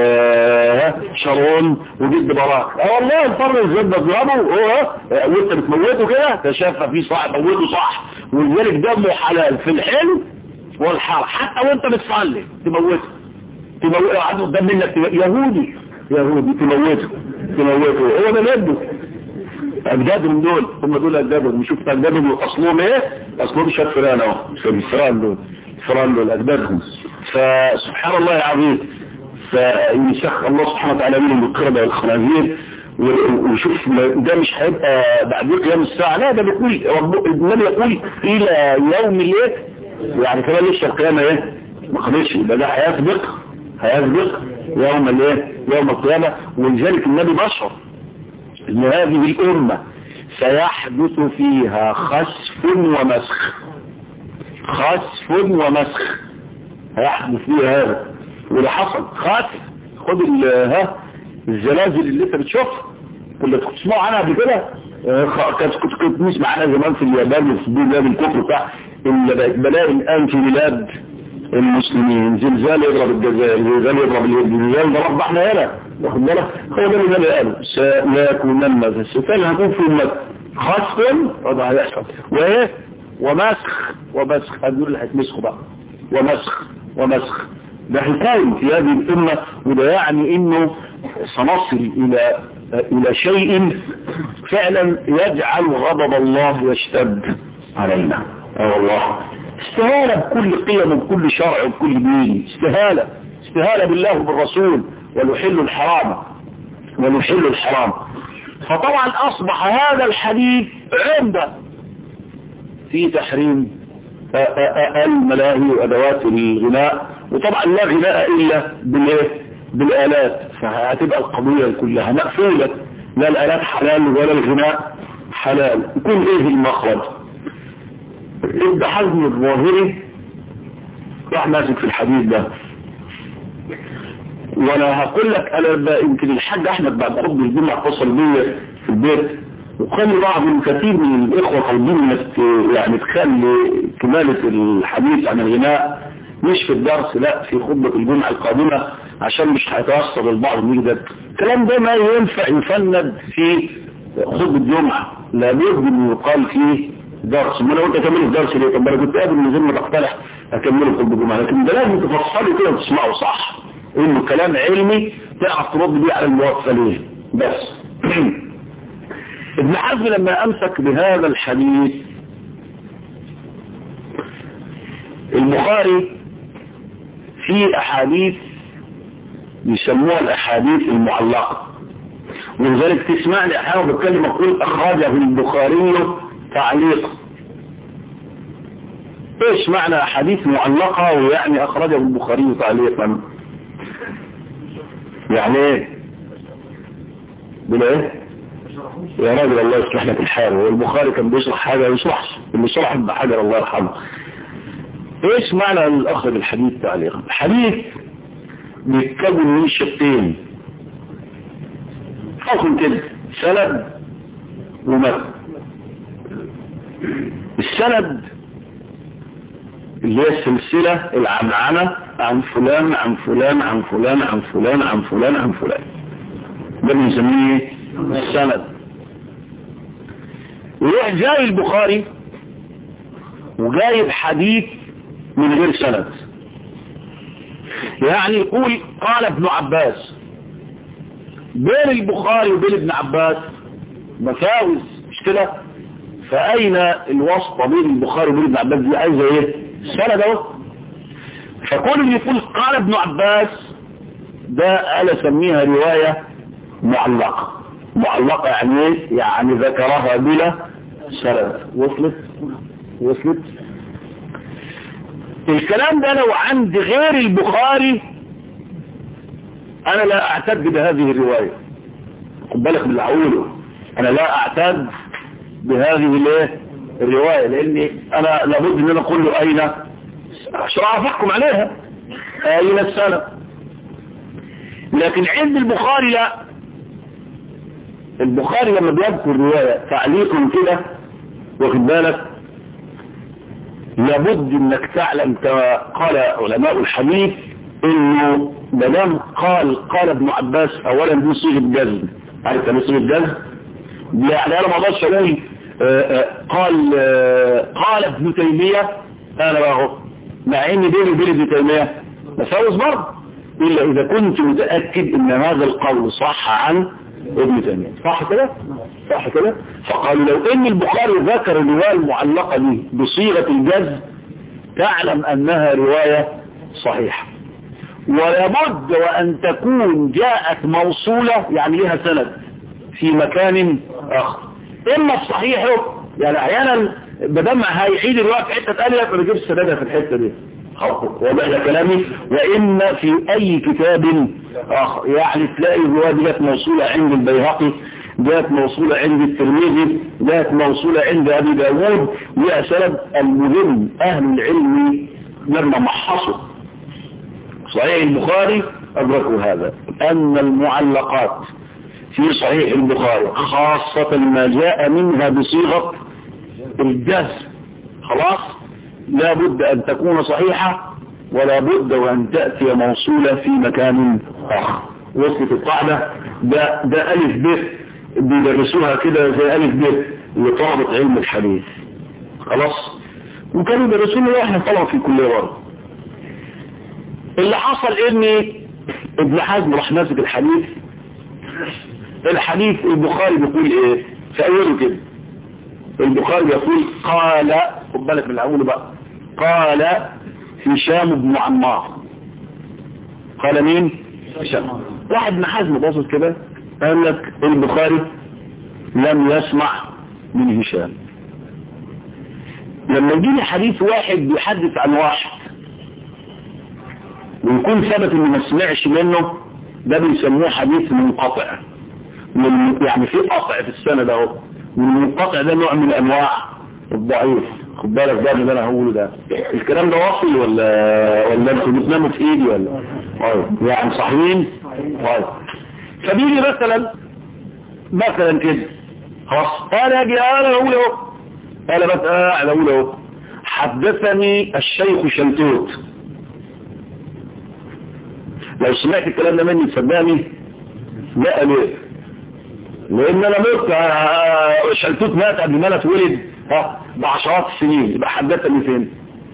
شارون وجد براك. اه والله الفقر الزبده بضربه هو وانت بتموته كده تشافى فيه صح، موته صح. ولذلك دمه حلال في الحلو والحرام، حتى وانت بتصلي تموته، تموته عنده قدام منك يهودي يهودي تموته تموته. هو ده جده، اجدادهم دول هم دول اجدادهم. نشوف اجدادهم اصلهم ايه، اصلهم شاف فران اهو، الفران دول الفران دول اجدادهم. فسبحان الله العظيم، فيسخ الله سبحانه وتعالى منهم القردة والخنازير. وشوف ده مش هيبقى بعد قيام الساعه، لا ده بيقول رب النبي يقول الى يوم الايه، يعني كمان لسه القيامه ايه ما خلصش، ده ده هيسبق هيسبق يوم الايه يوم القيامه. ولذلك النبي بشر ان هذه الامه سيحدث فيها خسف ومسخ، خسف ومسخ هيحدث فيها هذا. وده حصل خسف، خد ها الزلازل اللي انت بتشوفها كنت تسمعوا عنها قبل كده، كنت كنت نسمع عنها زمان في اليابان وفي بلاد الكفر بتاع اللي بقت بلاقي الان في بلاد المسلمين. زلزال يضرب الجزائر، زلزال يضرب الزلزال ضرب احنا هنا، واخد بالك؟ هو ده اللي قالوا سيكونن في الستان هنكون في المد خسف وده هيحصل وايه ومسخ ومسخ. هدول اللي هيتمسخوا بقى، ومسخ ومسخ. ده حكاية في هذه الأمة. وده يعني انه سنصل الى الى شيء فعلا يجعل غضب الله يشتد علينا. اه والله استهالة بكل قيم وبكل شرع وبكل دين، استهالة استهالة بالله وبالرسول، ونحل الحرام ونحل الحرام. فطبعا اصبح هذا الحديث عمدة في تحريم الملاهي وأدوات الغناء، وطبعا لا غناء إلا بالإيه؟ بالآلات، فهتبقى القضية كلها مقفولة، لا الآلات حلال ولا الغناء حلال. يكون إيه المخرج؟ ابن حزم الظاهري راح ماسك في الحديث ده، وانا هقول لك انا يمكن الحاج احمد بعد خطبه الجمعه اتصل بيا في البيت وقال لي بعض كثير من الاخوه طالبين انك يعني تخلي كماله الحديث عن الغناء مش في الدرس، لا في خطبه الجمعه القادمه عشان مش هيتاثر البعض من ده. الكلام ده ما ينفع يفند في خطبه الجمعه، لابد انه يقال فيه درس. ما لو انت كمله درس ليه؟ طب انا كنت قادر من غير ما تقترح اكمله خطبه الجمعه، لكن ده لازم تفصله كده وتسمعه صح، انه كلام علمي تعرف ترد بيه على الموصلين بس. ابن حزم لما امسك بهذا الحديث، البخاري في احاديث يسموها الاحاديث المعلقة، ولذلك تسمعني احيانا بتكلم اقول اخرجه البخاري تعليقا. ايش معنى احاديث معلقة ويعني اخرجه البخاري تعليقا؟ يعني ايه؟ بلا ايه؟ يا راجل الله يصلح لك الحال، والبخاري كان بيشرح حاجة يشرحش، اللي شرح ابن حجر الله يرحمه. ايش معنى الاخذ الحديث تعليقا؟ الحديث بيتكون من شقين، حكم كده سند ومتن. السند اللي هي السلسلة العنعنة عن فلان عن فلان عن فلان عن فلان عن فلان عن فلان، ده بنسميه السند. ويروح جاي البخاري وجايب حديث من غير سند، يعني يقول قال ابن عباس. بين البخاري وبين ابن عباس مفاوز مش كده؟ فأين الواسطة بين البخاري وبين ابن عباس دي؟ عايزة ايه؟ سند اهو. فكل اللي يقول قال ابن عباس ده انا اسميها رواية معلقة. معلقة يعني ايه؟ يعني ذكرها بلا سند. وصلت؟ وصلت؟ الكلام ده لو عند غير البخاري انا لا اعتد بهذه الرواية، خد بالك من اللي هقوله، انا لا اعتد بهذه الايه الرواية، لاني انا لابد ان انا اقول له اين عشان اعرف احكم عليها اين السنة. لكن عند البخاري لا، البخاري لما بيذكر رواية تعليق كده واخد بالك لابد انك تعلم كما قال علماء الحديث انه مدام قال قال ابن عباس اولا دي صيغه جزم. عارف ايه صيغه جزم؟ يعني انا ما اقدرش اقول قال قال ابن تيميه انا بقى مع ان بيني وبين ابن تيميه مساوس برضه، الا اذا كنت متاكد ان هذا القول صح عن ابن تيميه. صح كده؟ صح كده؟ فقالوا لو ان البخاري ذكر الروايه المعلقه دي بصيغه الجزم تعلم انها روايه صحيحه، ولابد وان تكون جاءت موصوله يعني لها سند في مكان اخر، اما الصحيح يعني احيانا بدل ما هيعيد الروايه في حته ثانيه فما يجيبش سندها في الحته دي. واضح ده كلامي؟ وان في اي كتاب اخر يعني تلاقي الروايه دي جت موصوله عند البيهقي، جاءت موصولة عند الترمذي، جاءت موصولة عند أبي داود، لها سند. المهم أهل العلم لما محصوا صحيح البخاري أدركوا هذا، أن المعلقات في صحيح البخاري خاصة ما جاء منها بصيغة الجزم خلاص لا بد أن تكون صحيحة، ولا بد وأن تأتي موصولة في مكان آخر. وصلت القاعدة؟ ده, ده ألف ب بيدرسوها كده زي ألف ب لطلبة علم الحديث خلاص، وكانوا يدرسونا واحنا طلعوا في كل مرة. اللي حصل ان ابن حزم راح ماسك الحديث. الحديث البخاري بيقول ايه في اوله كده؟ البخاري بيقول قال، خد بالك من الاول بقى، قال هشام بن عمار. قال مين؟ هشام. واحد ابن حزم باصص كده قال لك البخاري لم يسمع من هشام. لما يجيني حديث واحد بيحدث عن واحد ويكون ثبت انه ما سمعش منه، ده بيسموه حديث منقطع. من يعني في قطع في السند اهو، والمنقطع ده نوع من انواع الضعيف. خد بالك ده اللي انا هقوله ده، الكلام ده واصل ولا ولا انتوا بتناموا في ايدي ولا طيب يعني صحيحين؟ طيب فبيجي مثلا مثلا كده خلاص انا اجي انا اقول اهو، انا بس قاعد اقول اهو حدثني الشيخ شلتوت. لو سمعت الكلام ده مني تصدقني؟ لا ليه؟ لان انا مت شلتوت مات قبل ما انا اتولد ها بعشرات السنين، يبقى حدثني فين؟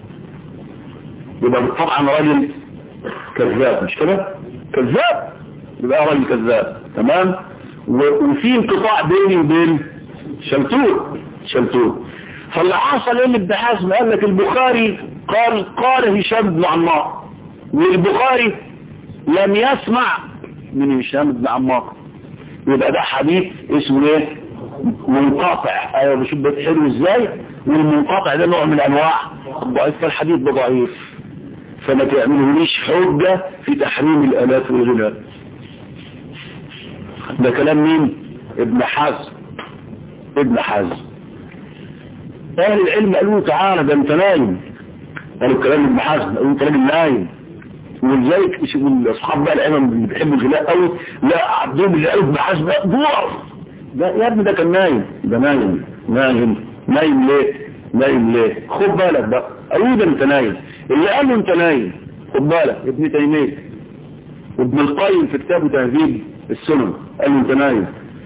يبقى طبعا راجل كذاب، مش كده؟ كذاب، يبقى راجل كذاب. تمام؟ وفي انقطاع بيني وبين شلتوت شلتوت فاللي حصل ان ابن حزم قال لك البخاري قال قال هشام بن عمار، والبخاري لم يسمع من هشام بن عمار، يبقى ده حديث اسمه ايه؟ منقطع. ايوه بشوف بيت حلو ازاي، والمنقطع ده نوع من انواع الضعيف، فالحديث ده ضعيف، فما تعملهوليش حجة في تحريم الالات والغلال. ده كلام مين؟ ابن حزم. ابن حزم اهل العلم قالوا تعالى ده انت نايم، قالوا كلام ابن حزم، قالوا انت راجل نايم. ولذلك الاصحاب بقى العلم اللي بيحبوا الغلاء قوي لا عبدهم اللي قالوا ابن حزم دور ده يا ابني ده كان نايم، ده نايم نايم نايم ليه؟ نايم ليه؟ خد بالك بقى، قالوا ده انت نايم، اللي قالوا انت نايم خد بالك ابن تيميه وابن القيم في كتابه تهذيب السنن قالوا انت نايم،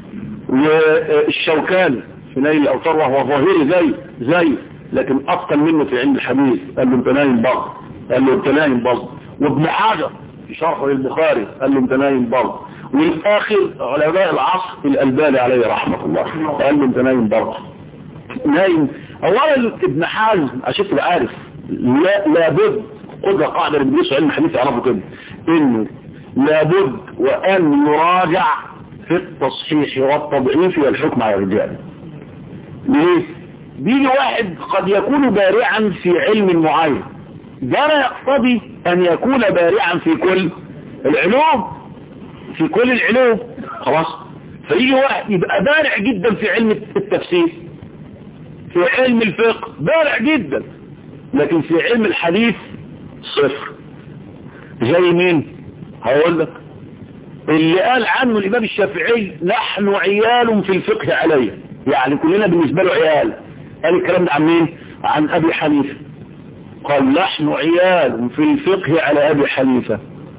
والشوكاني في نيل الاوطار وهو ظاهري زي زي لكن اتقن منه في علم الحديث قال له انت نايم برضه، قال له انت نايم برضه، وابن حجر في شرحه للبخاري قال له انت نايم برضه، والاخر علماء العصر الالباني عليه رحمه الله قال له انت نايم برضه. نايم اولا ابن حزم عشان تبقى عارف لا لابد خد قاعده اللي بيدرسوا علم الحديث يعرفوا كده انه لابد وان يراجع في التصحيح والتضعيف والحكم على الرجال. ليه؟ بيجي واحد قد يكون بارعا في علم معين، ده لا يقتضي ان يكون بارعا في كل العلوم في كل العلوم خلاص. فيجي واحد يبقى بارع جدا في علم التفسير، في علم الفقه بارع جدا، لكن في علم الحديث صفر. زي مين؟ هقول لك اللي قال عنه الامام الشافعي نحن عيال في الفقه عليه، يعني كلنا بالنسبه له عيال. قال الكلام ده عن مين؟ عن ابي حنيفه، قال نحن عيال في الفقه على ابي حنيفه.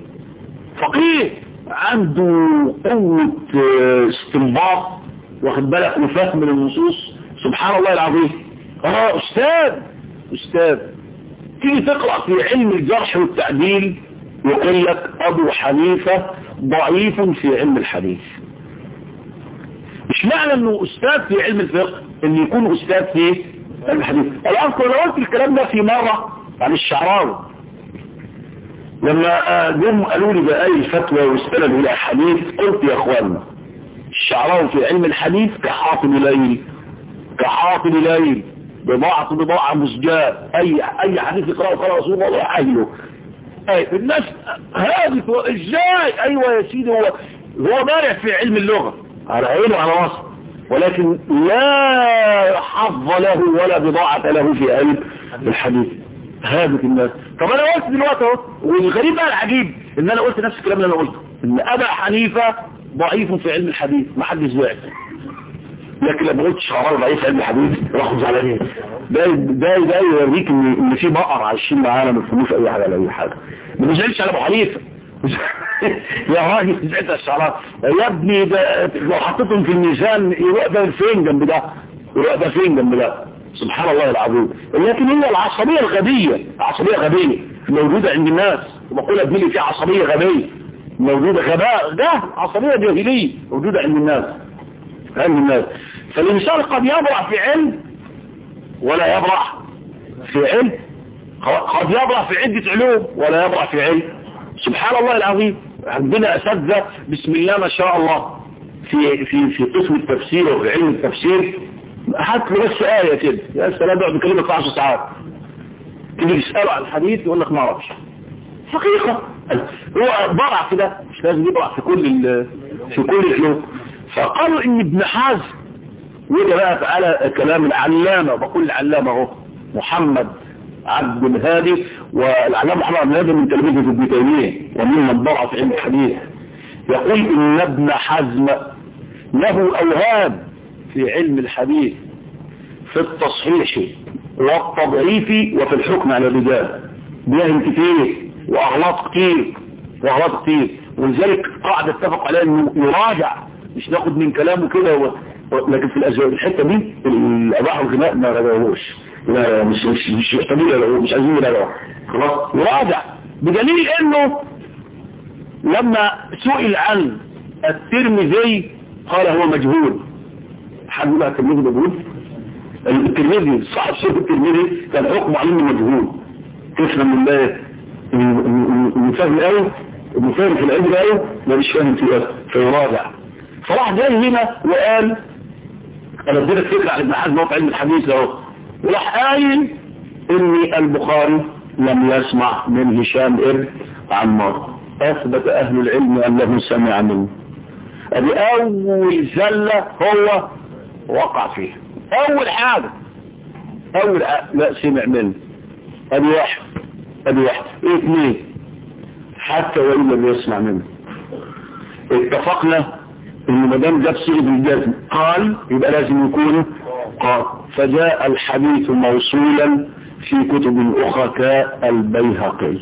فقيه عنده قوه استنباط واخد بالك وفهم من النصوص سبحان الله العظيم. اه استاذ استاذ تيجي تقرأ في علم الجرح والتعديل يقول لك ابو حنيفة ضعيف في علم الحديث. مش معنى انه استاذ في علم الفقه ان يكون استاذ في علم الحديث. الان لو قلت الكلام ده في مرة عن الشعراوي لما جم قالوا لي بأي الفتوى واستند الى حديث، قلت يا اخوانا الشعراوي في علم الحديث كحاطب ليل كحاطب ليل بضاعة بضاعة مزجاة، اي اي حديث يقرأه قال رسول الله عايله. اي الناس هذه ازاي؟ ايوه يا سيدي هو هو بارع في علم اللغة على عينه على راسه، ولكن لا حظ له ولا بضاعة له في علم الحديث. هذه الناس. طب انا قلت دلوقتي اهو، والغريب بقى العجيب ان انا قلت نفس الكلام اللي انا قلته ان ابا حنيفة ضعيف في علم الحديث، ما حدش زعل. لكن لما قلت شعراوي ضعيف في علم الحديث راحوا زعلانين. ده ده ده يوريك ان ان في بقر عايشين معانا ما بيفهموش اي حاجه ولا اي حاجه. ما بيزعلش على ابو حنيفه يا راجل زعلت على الشعراوي يا ابني، ده لو حطيتهم في الميزان يروح ده فين جنب ده، يروح ده فين جنب ده، سبحان الله العظيم. لكن هي العصبيه الغبيه، عصبيه غبيه موجوده عند الناس، وبقول ابني في عصبيه غبيه موجوده، غباء ده عصبيه جاهليه موجوده عند الناس عند الناس. فالإنسان قد يبرع في علم ولا يبرع في علم، قد يبرع في عدة علوم ولا يبرع في علم. سبحان الله العظيم. عندنا أساتذة بسم الله ما شاء الله في في في قسم التفسير وفي علم التفسير هات له بس آية كده، يا سلام يقعد يكلمك في عشر ساعات، تيجي تسأله عن الحديث يقول لك ما اعرفش. حقيقة هو ضرع في ده، مش لازم يضرع في كل في كل العلوم. فقالوا ان ابن حزم، وده بقى تعالى كلام العلامة، بقول العلامة اهو محمد عبد الهادي، والعلامة محمد عبد الهادي من تلميذه ابن تيمية وممن ضرع في علم الحديث، يقول ان ابن حزم له اوهام في علم الحديث في التصحيح والتضعيف وفي الحكم على الرجال، بيهم كتير واغلاط كتير واغلاط كتير، ولذلك قاعدة اتفق عليها انه يراجع، مش ناخد من كلامه كده و... لكن في الأزواج الحتة دي الأباح والغناء ما رجعوهوش، لا مش مش مش محتاجين يرجعوه، مش عايزين يرجعوه خلاص، يراجع. بدليل انه لما سئل عن الترمذي قال هو مجهول. حد يقول الترمذي مجهول؟ الترمذي صاحب شيخ الترمذي كان حكمه عليه مجهول. تفهم من ده المفاهم الايه المفاهم في العلم الايه ما مش فاهم فيه فيراجع. فراح جاي هنا وقال انا اديتك فكره عن ابن حزم في علم الحديث اهو، وراح قايل ان البخاري لم يسمع من هشام ابن عمار. اثبت اهل العلم انه سمع منه. ادي اول زله هو وقع فيها، اول حاجه اول حاجة لا سمع منه. ادي واحد ادي واحد ايه اثنين حتى وان لم يسمع منه. اتفقنا ان ما دام جاب صيغه الجزم قال يبقى لازم يكون قال، فجاء الحديث موصولا في كتب اخرى كالبيهقي.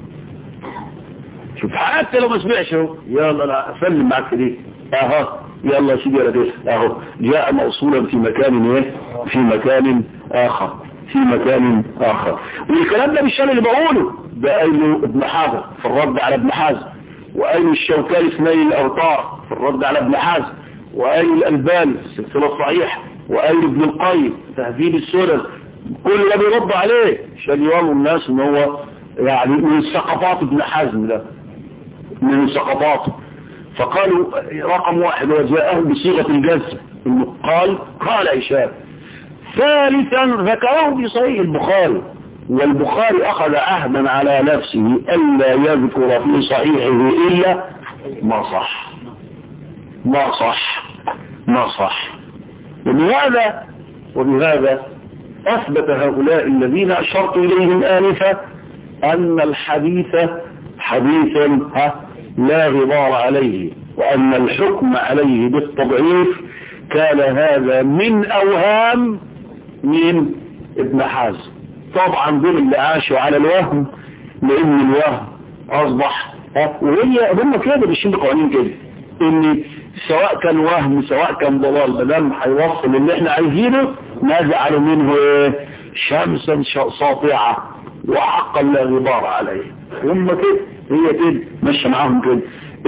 شوف حتى لو ما سمعش اهو، يلا انا اسلم معاك دي اهو، يلا يا سيدي انا اهو جاء موصولا في مكان ايه في مكان اخر في مكان اخر. والكلام ده مش انا اللي بقوله، ده قايله ابن حزم في الرد على ابن حزم، وقايل الشوكاني في نيل الاوطار في الرد على ابن حزم، وقايل الالباني في السلسله الصحيحه، وقايل ابن القيم تهذيب السنن. كل ده بيرد عليه عشان يوروا الناس ان هو يعني من سقطات ابن حزم ده من سقطاته. فقالوا رقم واحد وجاءه بصيغه الجزم انه قال قال هشام. ثالثا ذكره في صحيح البخاري، والبخاري اخذ عهدا على نفسه الا يذكر في صحيحه الا ما صح ما صح ما صح. وبهذا وبهذا اثبت هؤلاء الذين اشرت اليهم انفا ان الحديث حديث لا غبار عليه، وان الحكم عليه بالتضعيف كان هذا من اوهام من ابن حزم. طبعا دول اللي عاشوا على الوهم، لان الوهم اصبح وهي هم كده ماشيين بقوانين كده، ان سواء كان وهم سواء كان ضلال بدل هيوصل اللي احنا عايزينه نجعل منه ايه شمسا ساطعه وحقا لا غبار عليه. هم كده هي كده ماشيه معاهم كده.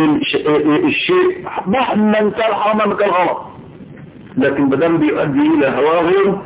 الشيء مهما كان حرام مهما كان غلط، لكن بدل بيؤدي الى هواهم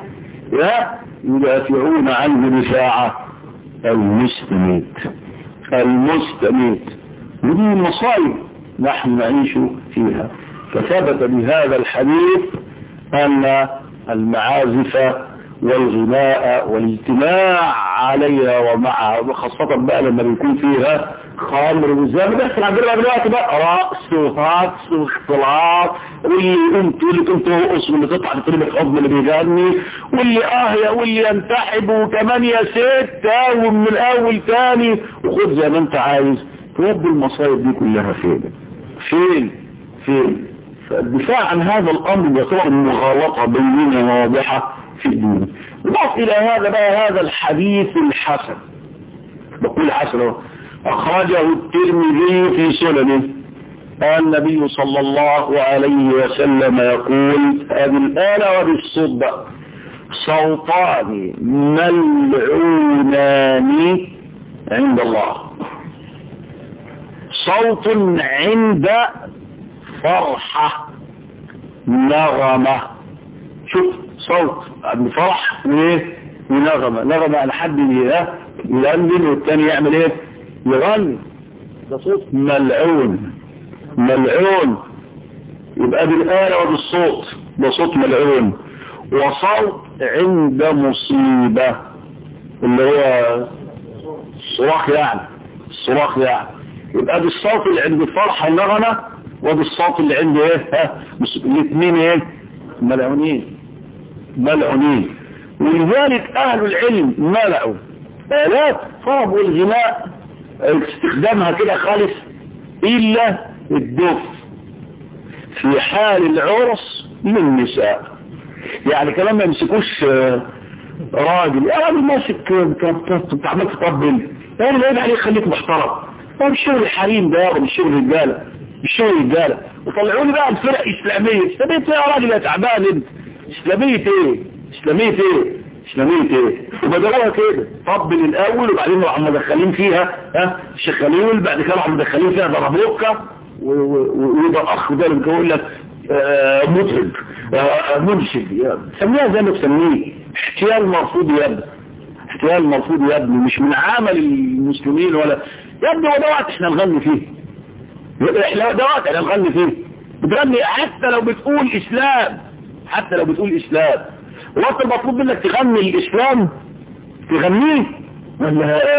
يدافعون عنه دفاع المستميت المستميت. ودي المصائب نحن نعيش فيها. فثبت بهذا الحديث أن المعازف والغناء والاجتماع عليها ومعها، وخاصة بقى لما بيكون فيها خمر وزي ما بيحصل عندنا دلوقتي بقى رقص وهاتس واختلاط، واللي انتوا اللي كنتوا رقص واللي تطلع تطلب الحضن اللي بيغني واللي اهيا واللي ينتحب وكمان يا ست ومن الاول تاني وخد زي ما انت عايز. تودي المصايب دي كلها فين فين فين؟ فالدفاع عن هذا الامر يعتبر مغالطه بينه واضحه في الدين. نضاف الى هذا بقى هذا الحديث الحسن، بقول حسن اخرجه الترمذي في سننه. النبي صلى الله عليه وسلم يقول هذه الآلة وبالصدق صوتان ملعونان عند الله، صوت عند فرحة نغمة. شوف صوت عند فرح وايه ونغمة. نغمة على حد يغني والتاني يعمل ايه يغني، ده صوت ملعون ملعون. يبقى بالآلة وبالصوت ده صوت ملعون. وصوت عند مصيبة اللي هو الصراخ يعني الصراخ يعني يبقى دي الصوت اللي عند الفرحة النغمة ودي الصوت اللي عند ايه ها الاثنين ايه ملعونين ملعونين. ولذلك اهل العلم ملعوا آلات طرب والغناء استخدامها كده خالص الا الدف في حال العرس للنساء. يعني كلام ما يمسكوش راجل يا راجل ماسك بتعمل تطبل يعني لا عليه خليك محترم ده مش شغل الحريم ده مش شغل الرجاله مش شغل الرجاله. وطلعوا لي بقى الفرق اسلاميه اسلاميه ايه يا راجل يا تعبان انت اسلاميه ايه اسلاميه ايه اسلاميه ايه وبدلوها كده طبل الاول وبعدين راحوا مدخلين فيها ها شغالين بعد كده راحوا مدخلين فيها ضربوكه ويبقى اخ ده اللي بيقول لك آه مطرب آه منشد سميها زي ما تسميه احتيال مرفوض يا ابني احتيال مرفوض يا ابني مش من عمل المسلمين ولا يا ابني هو ده وقت احنا نغني فيه احنا ده وقت احنا نغني فيه بتغني حتى لو بتقول اسلام حتى لو بتقول اسلام وقت المطلوب منك تغني الاسلام تغنيه ولا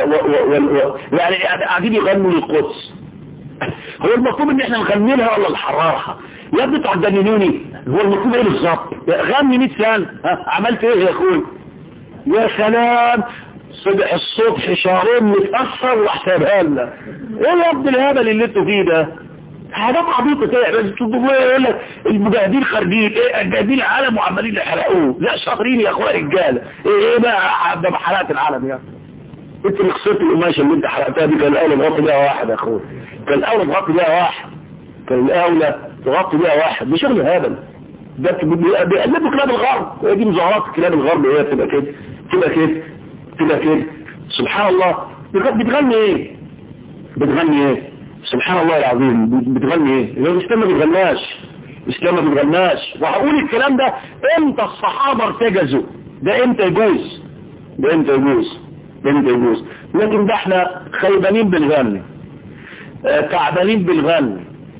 يعني قاعدين يغنوا للقدس هو المطلوب ان احنا نغني لها ولا نحررها يا ابني تعجننوني هو المطلوب ايه بالظبط غني مية سنه عملت ايه يا اخوي يا سلام صبح الصبح شهرين متاثر واحسبها لنا ايه يا ابني الهبل اللي انتوا فيه ده حاجات عبيطه كده بس يقول لك المجاهدين خارجين ايه مجاهدين العالم وعمالين يحرقوه لا شاطرين يا اخويا رجاله ايه ايه بقى ده حرقت العالم يا انت اللي خسرت القماشه اللي انت حرقتها دي كان الاولى تغطي بيها واحد يا اخويا كان الاولى تغطي بيها واحد كان الاولى تغطي بيها واحد مش شغل هبل ده بيقلبوا كلاب الغرب دي مظاهرات كلاب الغرب هي تبقى كده تبقى كده تبقى كده سبحان الله بتغني ايه بتغني ايه سبحان الله العظيم بتغني ايه الاسلام ما بيغناش الاسلام ما بيغناش وهقول الكلام ده امتى الصحابه ارتجزوا ده امتى يجوز ده امتى يجوز ده امتى يجوز لكن ده احنا خيبانين بالغني اه تعبانين بالغني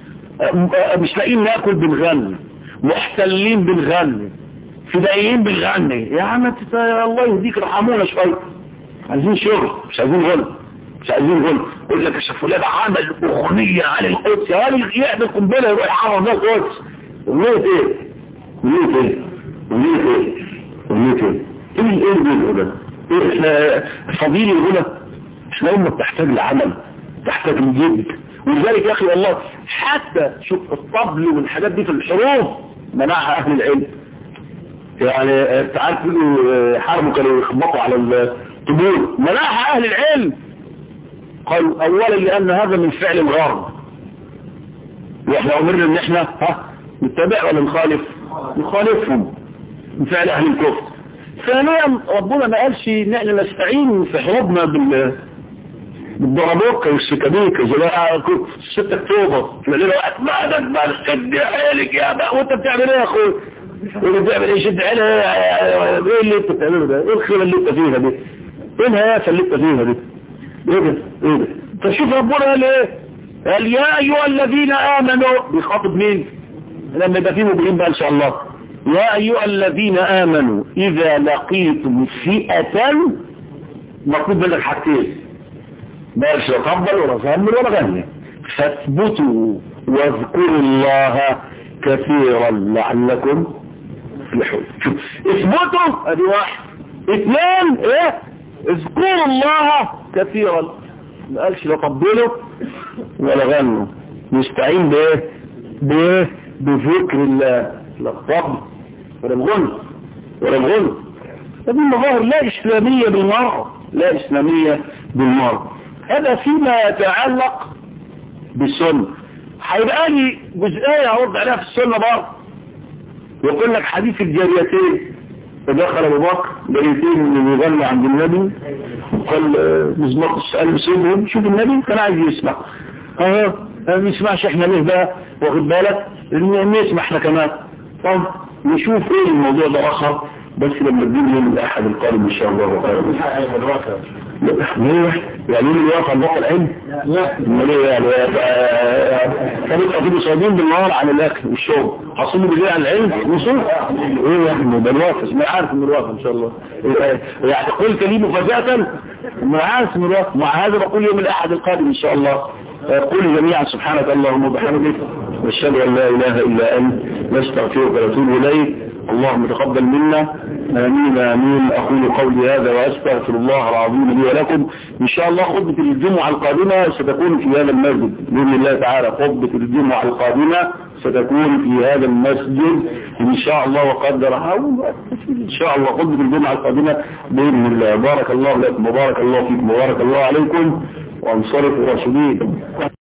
اه مش لاقيين ناكل بالغني محتلين بالغني فدائيين بالغني يا عم الله يهديك رحمونا شويه عايزين شغل مش عايزين غنى مش عايزين غنى يقول لك الشيخ فلان عمل اغنيه عن القدس يا راجل يعمل قنبله يروح يحرر ناس قدس اغنيه ايه اغنيه ايه اغنيه ايه اغنيه ايه ايه ايه اللي ده ايه احنا فضيل الغنى احنا امه بتحتاج لعمل تحتاج لجد ولذلك يا اخي والله حتى شوف الطبل والحاجات دي في الحروب منعها اهل العلم يعني انت عارف حربوا كانوا يخبطوا على الطبول منعها اهل العلم قالوا اولا لان هذا من فعل الغرب واحنا امرنا ان احنا ها نتبع ولا نخالف نخالفهم من فعل اهل الكفر. ثانيا ربنا ما قالش ان احنا نستعين في حروبنا بال بالضربوكة والسكابيكة زي ستة اكتوبر تلاقي له وقت ما ده ما شد حيلك يا بقى وانت بتعمل ايه يا اخوي وانت بتعمل ايه شد حيلك ايه اللي انت بتعمله ده ايه الخيرة اللي انت فيها دي ايه الهيافة اللي انت فيها دي ايه ده ايه ده فشوف ربنا قال ايه قال يا ايها الذين امنوا بيخاطب مين لما يبقى فيه مبين بقى ان شاء الله يا ايها الذين امنوا اذا لقيتم فئة مطلوب منك حاجتين ماشي يقبل ولا صمل ولا غني فاثبتوا واذكروا الله كثيرا لعلكم تفلحون. اثبتوا ادي واحد اثنين ايه اذكروا الله كثيرا ما قالش لا قبلوا ولا غنوا نستعين بايه بايه بذكر الله لا قبل ولا غنى ولا غنى. هذه المظاهر لا اسلاميه بالمره لا اسلاميه بالمره. هذا فيما يتعلق بالسنة هيبقى لي جزئية هرد عليها في السنة برضه يقول لك حديث الجاريتين فدخل ابو بكر جاريتين اللي بيغنوا عند النبي قال مزمار السؤال سيبهم شوف النبي كان عايز يسمع اه ما يسمعش احنا ليه بقى واخد بالك نسمع احنا كمان طب نشوف ايه الموضوع ده اخر بس لما تجيب يوم الأحد القادم إن شاء الله خير. ليه؟ يعني يوم الواقع الواقع العلم؟ لا ليه يعني كانوا يقضوا صايمين بالنهار عن الأكل والشرب، حصلوا بالليل عن العلم وصول ايه يا ابني ده الواقع ما عارف من الواقع إن شاء الله. يعني قلت لي مفاجأة ما عارف من الواقع. مع هذا بقول يوم الأحد القادم إن شاء الله. قولوا جميعا سبحانك اللهم وبحمدك نشهد أن لا إله إلا أنت نستغفرك ونتوب إليك. اللهم تقبل منا آمين آمين. أقول قولي هذا وأستغفر الله العظيم لي ولكم. إن شاء الله خطبة الجمعة القادمة ستكون في هذا المسجد بإذن الله تعالى. خطبة الجمعة القادمة ستكون في هذا المسجد إن شاء الله وقدرها إن شاء الله. خطبة الجمعة القادمة بإذن الله. بارك الله لكم وبارك الله فيكم وبارك الله عليكم وانصرفوا راشدين.